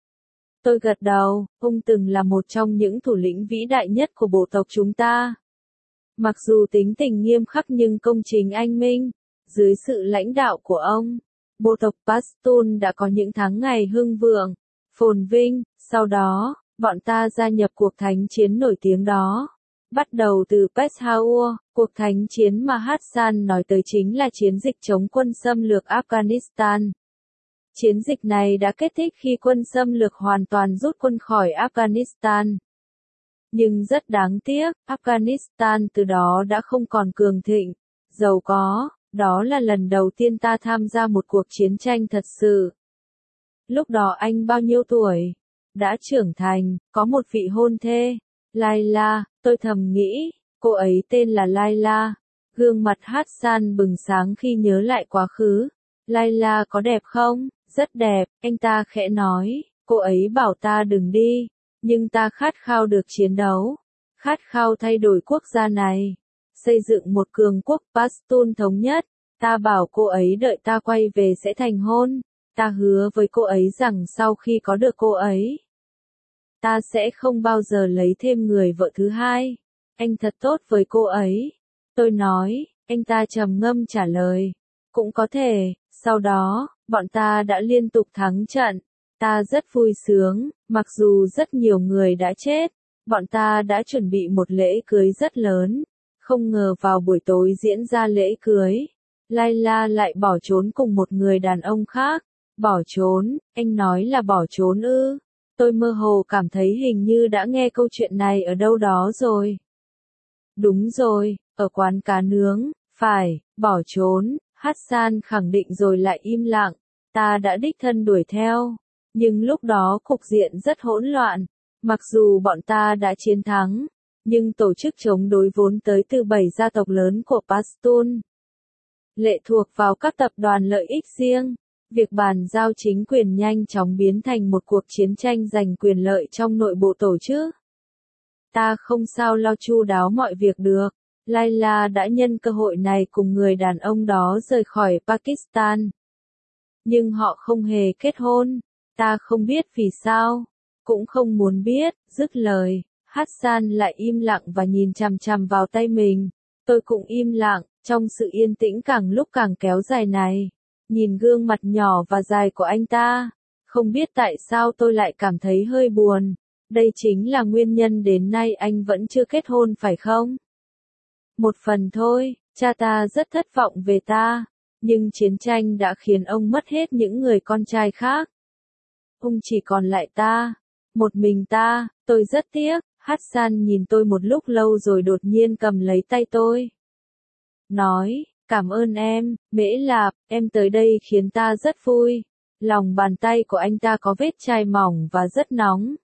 Tôi gật đầu, ông từng là một trong những thủ lĩnh vĩ đại nhất của bộ tộc chúng ta. Mặc dù tính tình nghiêm khắc nhưng công chính anh minh, dưới sự lãnh đạo của ông, bộ tộc Pashtun đã có những tháng ngày hưng vượng, phồn vinh. Sau đó, bọn ta gia nhập cuộc thánh chiến nổi tiếng đó. Bắt đầu từ Peshawar, cuộc thánh chiến mà Hassan nói tới chính là chiến dịch chống quân xâm lược Afghanistan. Chiến dịch này đã kết thúc khi quân xâm lược hoàn toàn rút quân khỏi Afghanistan. Nhưng rất đáng tiếc, Afghanistan từ đó đã không còn cường thịnh, giàu có. Đó là lần đầu tiên ta tham gia một cuộc chiến tranh thật sự. Lúc đó anh bao nhiêu tuổi? Đã trưởng thành, có một vị hôn thê. Layla, tôi thầm nghĩ, cô ấy tên là Layla. Gương mặt Hassan bừng sáng khi nhớ lại quá khứ. Layla có đẹp không? Rất đẹp, anh ta khẽ nói. Cô ấy bảo ta đừng đi, nhưng ta khát khao được chiến đấu. Khát khao thay đổi quốc gia này. Xây dựng một cường quốc Pashtun thống nhất. Ta bảo cô ấy đợi ta quay về sẽ thành hôn. Ta hứa với cô ấy rằng sau khi có được cô ấy, ta sẽ không bao giờ lấy thêm người vợ thứ hai. Anh thật tốt với cô ấy. Tôi nói, anh ta trầm ngâm trả lời. Cũng có thể, sau đó, bọn ta đã liên tục thắng trận. Ta rất vui sướng, mặc dù rất nhiều người đã chết. Bọn ta đã chuẩn bị một lễ cưới rất lớn. Không ngờ vào buổi tối diễn ra lễ cưới, Layla lại bỏ trốn cùng một người đàn ông khác. Bỏ trốn, anh nói là bỏ trốn ư? Tôi mơ hồ cảm thấy hình như đã nghe câu chuyện này ở đâu đó rồi. Đúng rồi, ở quán cá nướng, phải, bỏ trốn. Hassan khẳng định rồi lại im lặng. Ta đã đích thân đuổi theo. Nhưng lúc đó cục diện rất hỗn loạn. Mặc dù bọn ta đã chiến thắng, nhưng tổ chức chống đối vốn tới từ 7 gia tộc lớn của Pashtun, lệ thuộc vào các tập đoàn lợi ích riêng. Việc bàn giao chính quyền nhanh chóng biến thành một cuộc chiến tranh giành quyền lợi trong nội bộ tổ chức. Ta không sao lo chu đáo mọi việc được. Layla đã nhân cơ hội này cùng người đàn ông đó rời khỏi Pakistan. Nhưng họ không hề kết hôn. Ta không biết vì sao. Cũng không muốn biết. Dứt lời, Hassan lại im lặng và nhìn chằm chằm vào tay mình. Tôi cũng im lặng, trong sự yên tĩnh càng lúc càng kéo dài này. Nhìn gương mặt nhỏ và dài của anh ta, không biết tại sao tôi lại cảm thấy hơi buồn. Đây chính là nguyên nhân đến nay anh vẫn chưa kết hôn phải không? Một phần thôi, cha ta rất thất vọng về ta, nhưng chiến tranh đã khiến ông mất hết những người con trai khác. Ông chỉ còn lại ta, một mình ta, tôi rất tiếc. Hassan nhìn tôi một lúc lâu rồi đột nhiên cầm lấy tay tôi. Nói, cảm ơn em, Mễ Lạp, em tới đây khiến ta rất vui. Lòng bàn tay của anh ta có vết chai mỏng và rất nóng.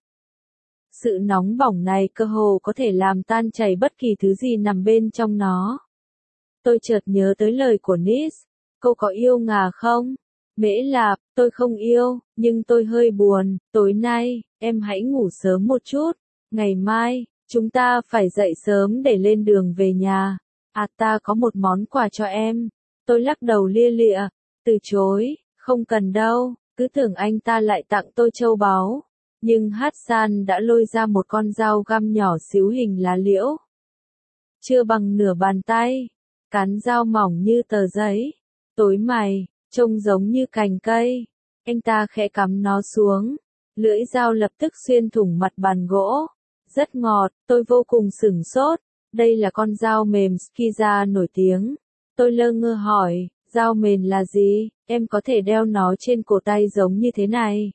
Sự nóng bỏng này cơ hồ có thể làm tan chảy bất kỳ thứ gì nằm bên trong nó. Tôi chợt nhớ tới lời của Nis. Cô có yêu Ngà không? Mễ Lạp, tôi không yêu, nhưng tôi hơi buồn. Tối nay, em hãy ngủ sớm một chút. Ngày mai, chúng ta phải dậy sớm để lên đường về nhà. À, ta có một món quà cho em. Tôi lắc đầu lia lịa, từ chối, không cần đâu, cứ tưởng anh ta lại tặng tôi châu báu. Nhưng Hassan đã lôi ra một con dao găm nhỏ xíu hình lá liễu. Chưa bằng nửa bàn tay. cán dao mỏng như tờ giấy, tối mày, trông giống như cành cây. Anh ta khẽ cắm nó xuống, lưỡi dao lập tức xuyên thủng mặt bàn gỗ. Rất ngọt, tôi vô cùng sửng sốt. Đây là con dao mềm Skiza nổi tiếng. Tôi lơ ngơ hỏi, dao mềm là gì, em có thể đeo nó trên cổ tay giống như thế này.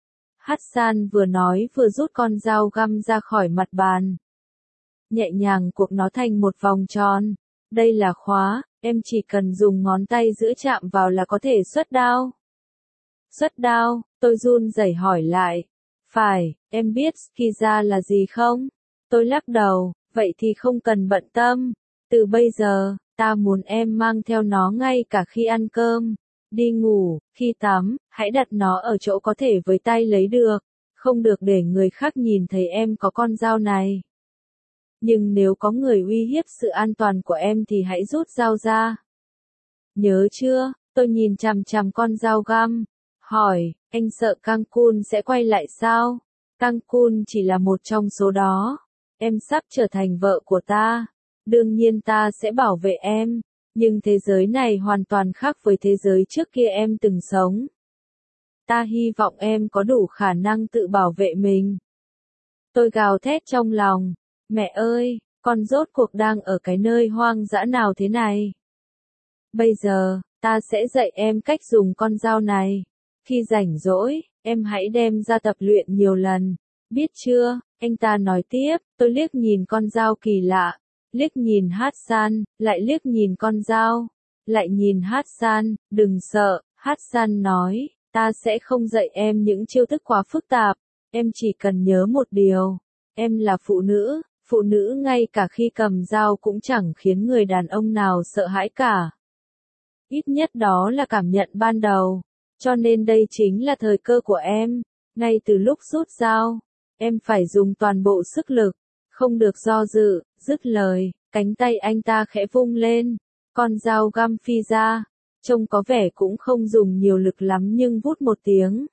Hassan vừa nói vừa rút con dao găm ra khỏi mặt bàn. Nhẹ nhàng cuộn nó thành một vòng tròn. Đây là khóa, em chỉ cần dùng ngón tay giữa chạm vào là có thể xuất đao. Xuất đao, tôi run rẩy hỏi lại. Phải, em biết Skiza là gì không? Tôi lắc đầu, vậy thì không cần bận tâm. Từ bây giờ, ta muốn em mang theo nó ngay cả khi ăn cơm, đi ngủ, khi tắm, hãy đặt nó ở chỗ có thể với tay lấy được. Không được để người khác nhìn thấy em có con dao này. Nhưng nếu có người uy hiếp sự an toàn của em thì hãy rút dao ra. Nhớ chưa? Tôi nhìn chằm chằm con dao găm. Hỏi, anh sợ Cancun sẽ quay lại sao? Cancun chỉ là một trong số đó. Em sắp trở thành vợ của ta. Đương nhiên ta sẽ bảo vệ em. Nhưng thế giới này hoàn toàn khác với thế giới trước kia em từng sống. Ta hy vọng em có đủ khả năng tự bảo vệ mình. Tôi gào thét trong lòng. Mẹ ơi, con rốt cuộc đang ở cái nơi hoang dã nào thế này? Bây giờ, ta sẽ dạy em cách dùng con dao này. Khi rảnh rỗi, em hãy đem ra tập luyện nhiều lần. Biết chưa? Anh ta nói tiếp. Tôi liếc nhìn con dao kỳ lạ. Liếc nhìn Hassan, lại liếc nhìn con dao. Lại nhìn Hassan, đừng sợ. Hassan nói, ta sẽ không dạy em những chiêu thức quá phức tạp. Em chỉ cần nhớ một điều. Em là phụ nữ ngay cả khi cầm dao cũng chẳng khiến người đàn ông nào sợ hãi cả. Ít nhất đó là cảm nhận ban đầu. Cho nên đây chính là thời cơ của em. Ngay từ lúc rút dao, em phải dùng toàn bộ sức lực, không được do dự. Dứt lời, cánh tay anh ta khẽ vung lên, con dao găm phi ra, trông có vẻ cũng không dùng nhiều lực lắm nhưng vút một tiếng,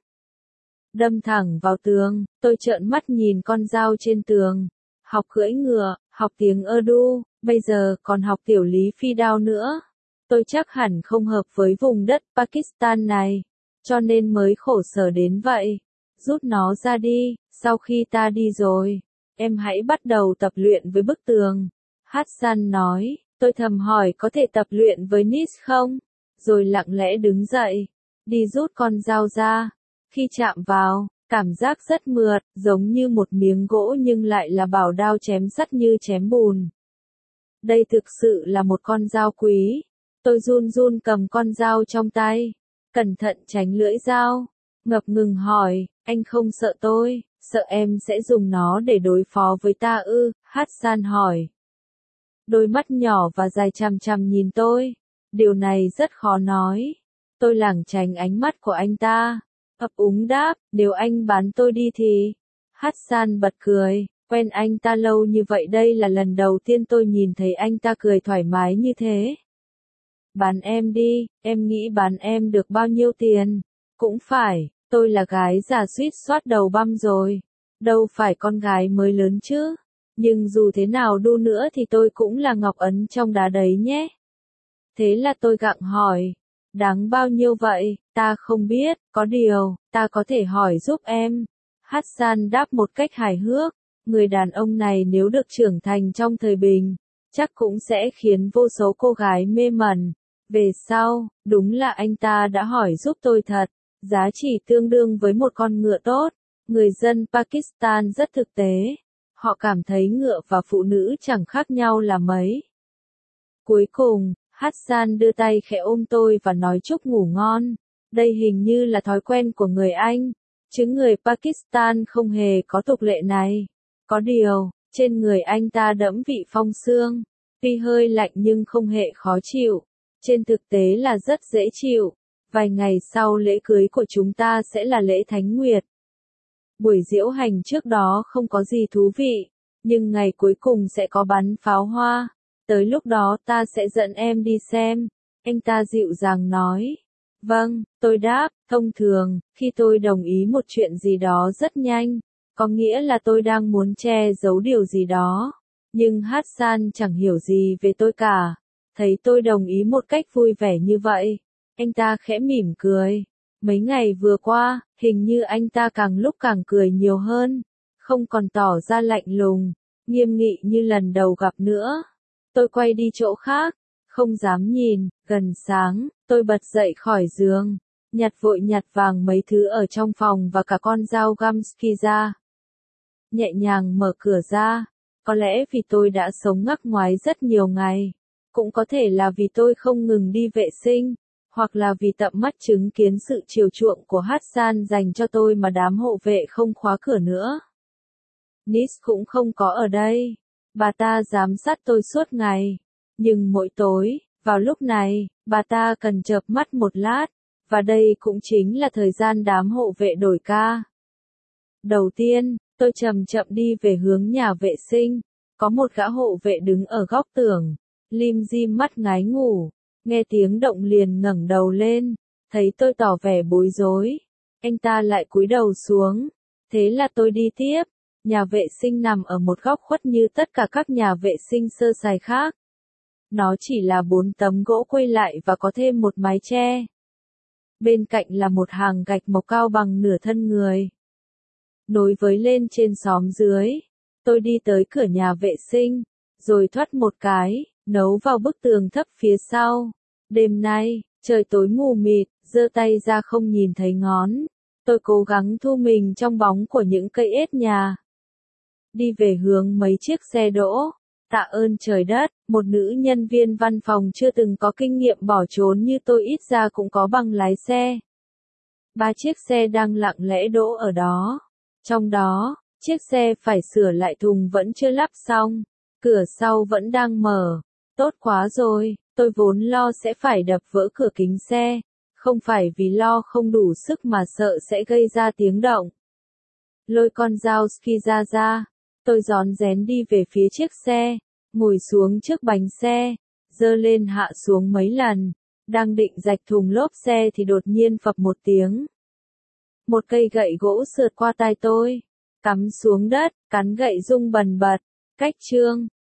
đâm thẳng vào tường. Tôi trợn mắt nhìn con dao trên tường. Học cưỡi ngựa, học tiếng Urdu, bây giờ còn học tiểu lý phi đao nữa. Tôi chắc hẳn không hợp với vùng đất Pakistan này, cho nên mới khổ sở đến vậy. Rút nó ra đi, sau khi ta đi rồi, em hãy bắt đầu tập luyện với bức tường. Hassan nói, tôi thầm hỏi có thể tập luyện với Nis không? Rồi lặng lẽ đứng dậy, đi rút con dao ra. Khi chạm vào, cảm giác rất mượt, giống như một miếng gỗ nhưng lại là bảo đao chém sắt như chém bùn. Đây thực sự là một con dao quý. Tôi run run cầm con dao trong tay, cẩn thận tránh lưỡi dao, ngập ngừng hỏi, anh không sợ tôi, sợ em sẽ dùng nó để đối phó với ta ư? Hassan hỏi. Đôi mắt nhỏ và dài chằm chằm nhìn tôi, điều này rất khó nói. Tôi lảng tránh ánh mắt của anh ta, ấp úng đáp, nếu anh bán tôi đi thì... Hassan bật cười, quen anh ta lâu như vậy đây là lần đầu tiên tôi nhìn thấy anh ta cười thoải mái như thế. Bán em đi, em nghĩ bán em được bao nhiêu tiền? Cũng phải, tôi là gái già suýt soát đầu băm rồi. Đâu phải con gái mới lớn chứ. Nhưng dù thế nào đu nữa thì tôi cũng là ngọc ấn trong đá đấy nhé. Thế là tôi gặng hỏi. Đáng bao nhiêu vậy? Ta không biết, có điều, ta có thể hỏi giúp em. Hassan đáp một cách hài hước. Người đàn ông này nếu được trưởng thành trong thời bình, chắc cũng sẽ khiến vô số cô gái mê mẩn. Về sau, đúng là anh ta đã hỏi giúp tôi thật, giá trị tương đương với một con ngựa tốt. Người dân Pakistan rất thực tế, họ cảm thấy ngựa và phụ nữ chẳng khác nhau là mấy. Cuối cùng, Hassan đưa tay khẽ ôm tôi và nói chúc ngủ ngon. Đây hình như là thói quen của người Anh, chứ người Pakistan không hề có tục lệ này. Có điều, trên người anh ta đẫm vị phong sương, tuy hơi lạnh nhưng không hề khó chịu. Trên thực tế là rất dễ chịu. Vài ngày sau lễ cưới của chúng ta sẽ là lễ Thánh Nguyệt. Buổi diễu hành trước đó không có gì thú vị, nhưng ngày cuối cùng sẽ có bắn pháo hoa. Tới lúc đó ta sẽ dẫn em đi xem. Anh ta dịu dàng nói. Vâng, tôi đáp, thông thường, khi tôi đồng ý một chuyện gì đó rất nhanh, có nghĩa là tôi đang muốn che giấu điều gì đó. Nhưng Hassan chẳng hiểu gì về tôi cả. Thấy tôi đồng ý một cách vui vẻ như vậy, anh ta khẽ mỉm cười. Mấy ngày vừa qua, hình như anh ta càng lúc càng cười nhiều hơn, không còn tỏ ra lạnh lùng, nghiêm nghị như lần đầu gặp nữa. Tôi quay đi chỗ khác, không dám nhìn. Gần sáng, tôi bật dậy khỏi giường, nhặt vàng mấy thứ ở trong phòng và cả con dao găm Skiza. Nhẹ nhàng mở cửa ra, có lẽ vì tôi đã sống ngắc ngoái rất nhiều ngày, cũng có thể là vì tôi không ngừng đi vệ sinh, hoặc là vì tận mắt chứng kiến sự chiều chuộng của Hassan dành cho tôi mà đám hộ vệ không khóa cửa nữa. Nis cũng không có ở đây, bà ta giám sát tôi suốt ngày, nhưng mỗi tối, vào lúc này, bà ta cần chợp mắt một lát, và đây cũng chính là thời gian đám hộ vệ đổi ca. Đầu tiên, tôi chậm chậm đi về hướng nhà vệ sinh, có một gã hộ vệ đứng ở góc tường, lim dim mắt ngái ngủ, nghe tiếng động liền ngẩng đầu lên, thấy tôi tỏ vẻ bối rối, anh ta lại cúi đầu xuống, thế là tôi đi tiếp. Nhà vệ sinh nằm ở một góc khuất như tất cả các nhà vệ sinh sơ sài khác. Nó chỉ là 4 tấm gỗ quây lại và có thêm một mái che. Bên cạnh là một hàng gạch mộc cao bằng nửa thân người. Nối với lên trên xóm dưới. Tôi đi tới cửa nhà vệ sinh, rồi thoắt một cái, nấu vào bức tường thấp phía sau. Đêm nay, trời tối mù mịt, giơ tay ra không nhìn thấy ngón. Tôi cố gắng thu mình trong bóng của những cây ết nhà. Đi về hướng mấy chiếc xe đỗ. Tạ ơn trời đất, một nữ nhân viên văn phòng chưa từng có kinh nghiệm bỏ trốn như tôi ít ra cũng có bằng lái xe. 3 chiếc xe đang lặng lẽ đỗ ở đó. Trong đó, chiếc xe phải sửa lại thùng vẫn chưa lắp xong, cửa sau vẫn đang mở. Tốt quá rồi, tôi vốn lo sẽ phải đập vỡ cửa kính xe, không phải vì lo không đủ sức mà sợ sẽ gây ra tiếng động. Lôi con dao Skiza ra, tôi rón rén đi về phía chiếc xe, ngồi xuống trước bánh xe, giơ lên hạ xuống mấy lần, đang định rạch thùng lốp xe thì đột nhiên phập một tiếng. Một cây gậy gỗ sượt qua tai tôi, cắm xuống đất, cán gậy rung bần bật. Cách chương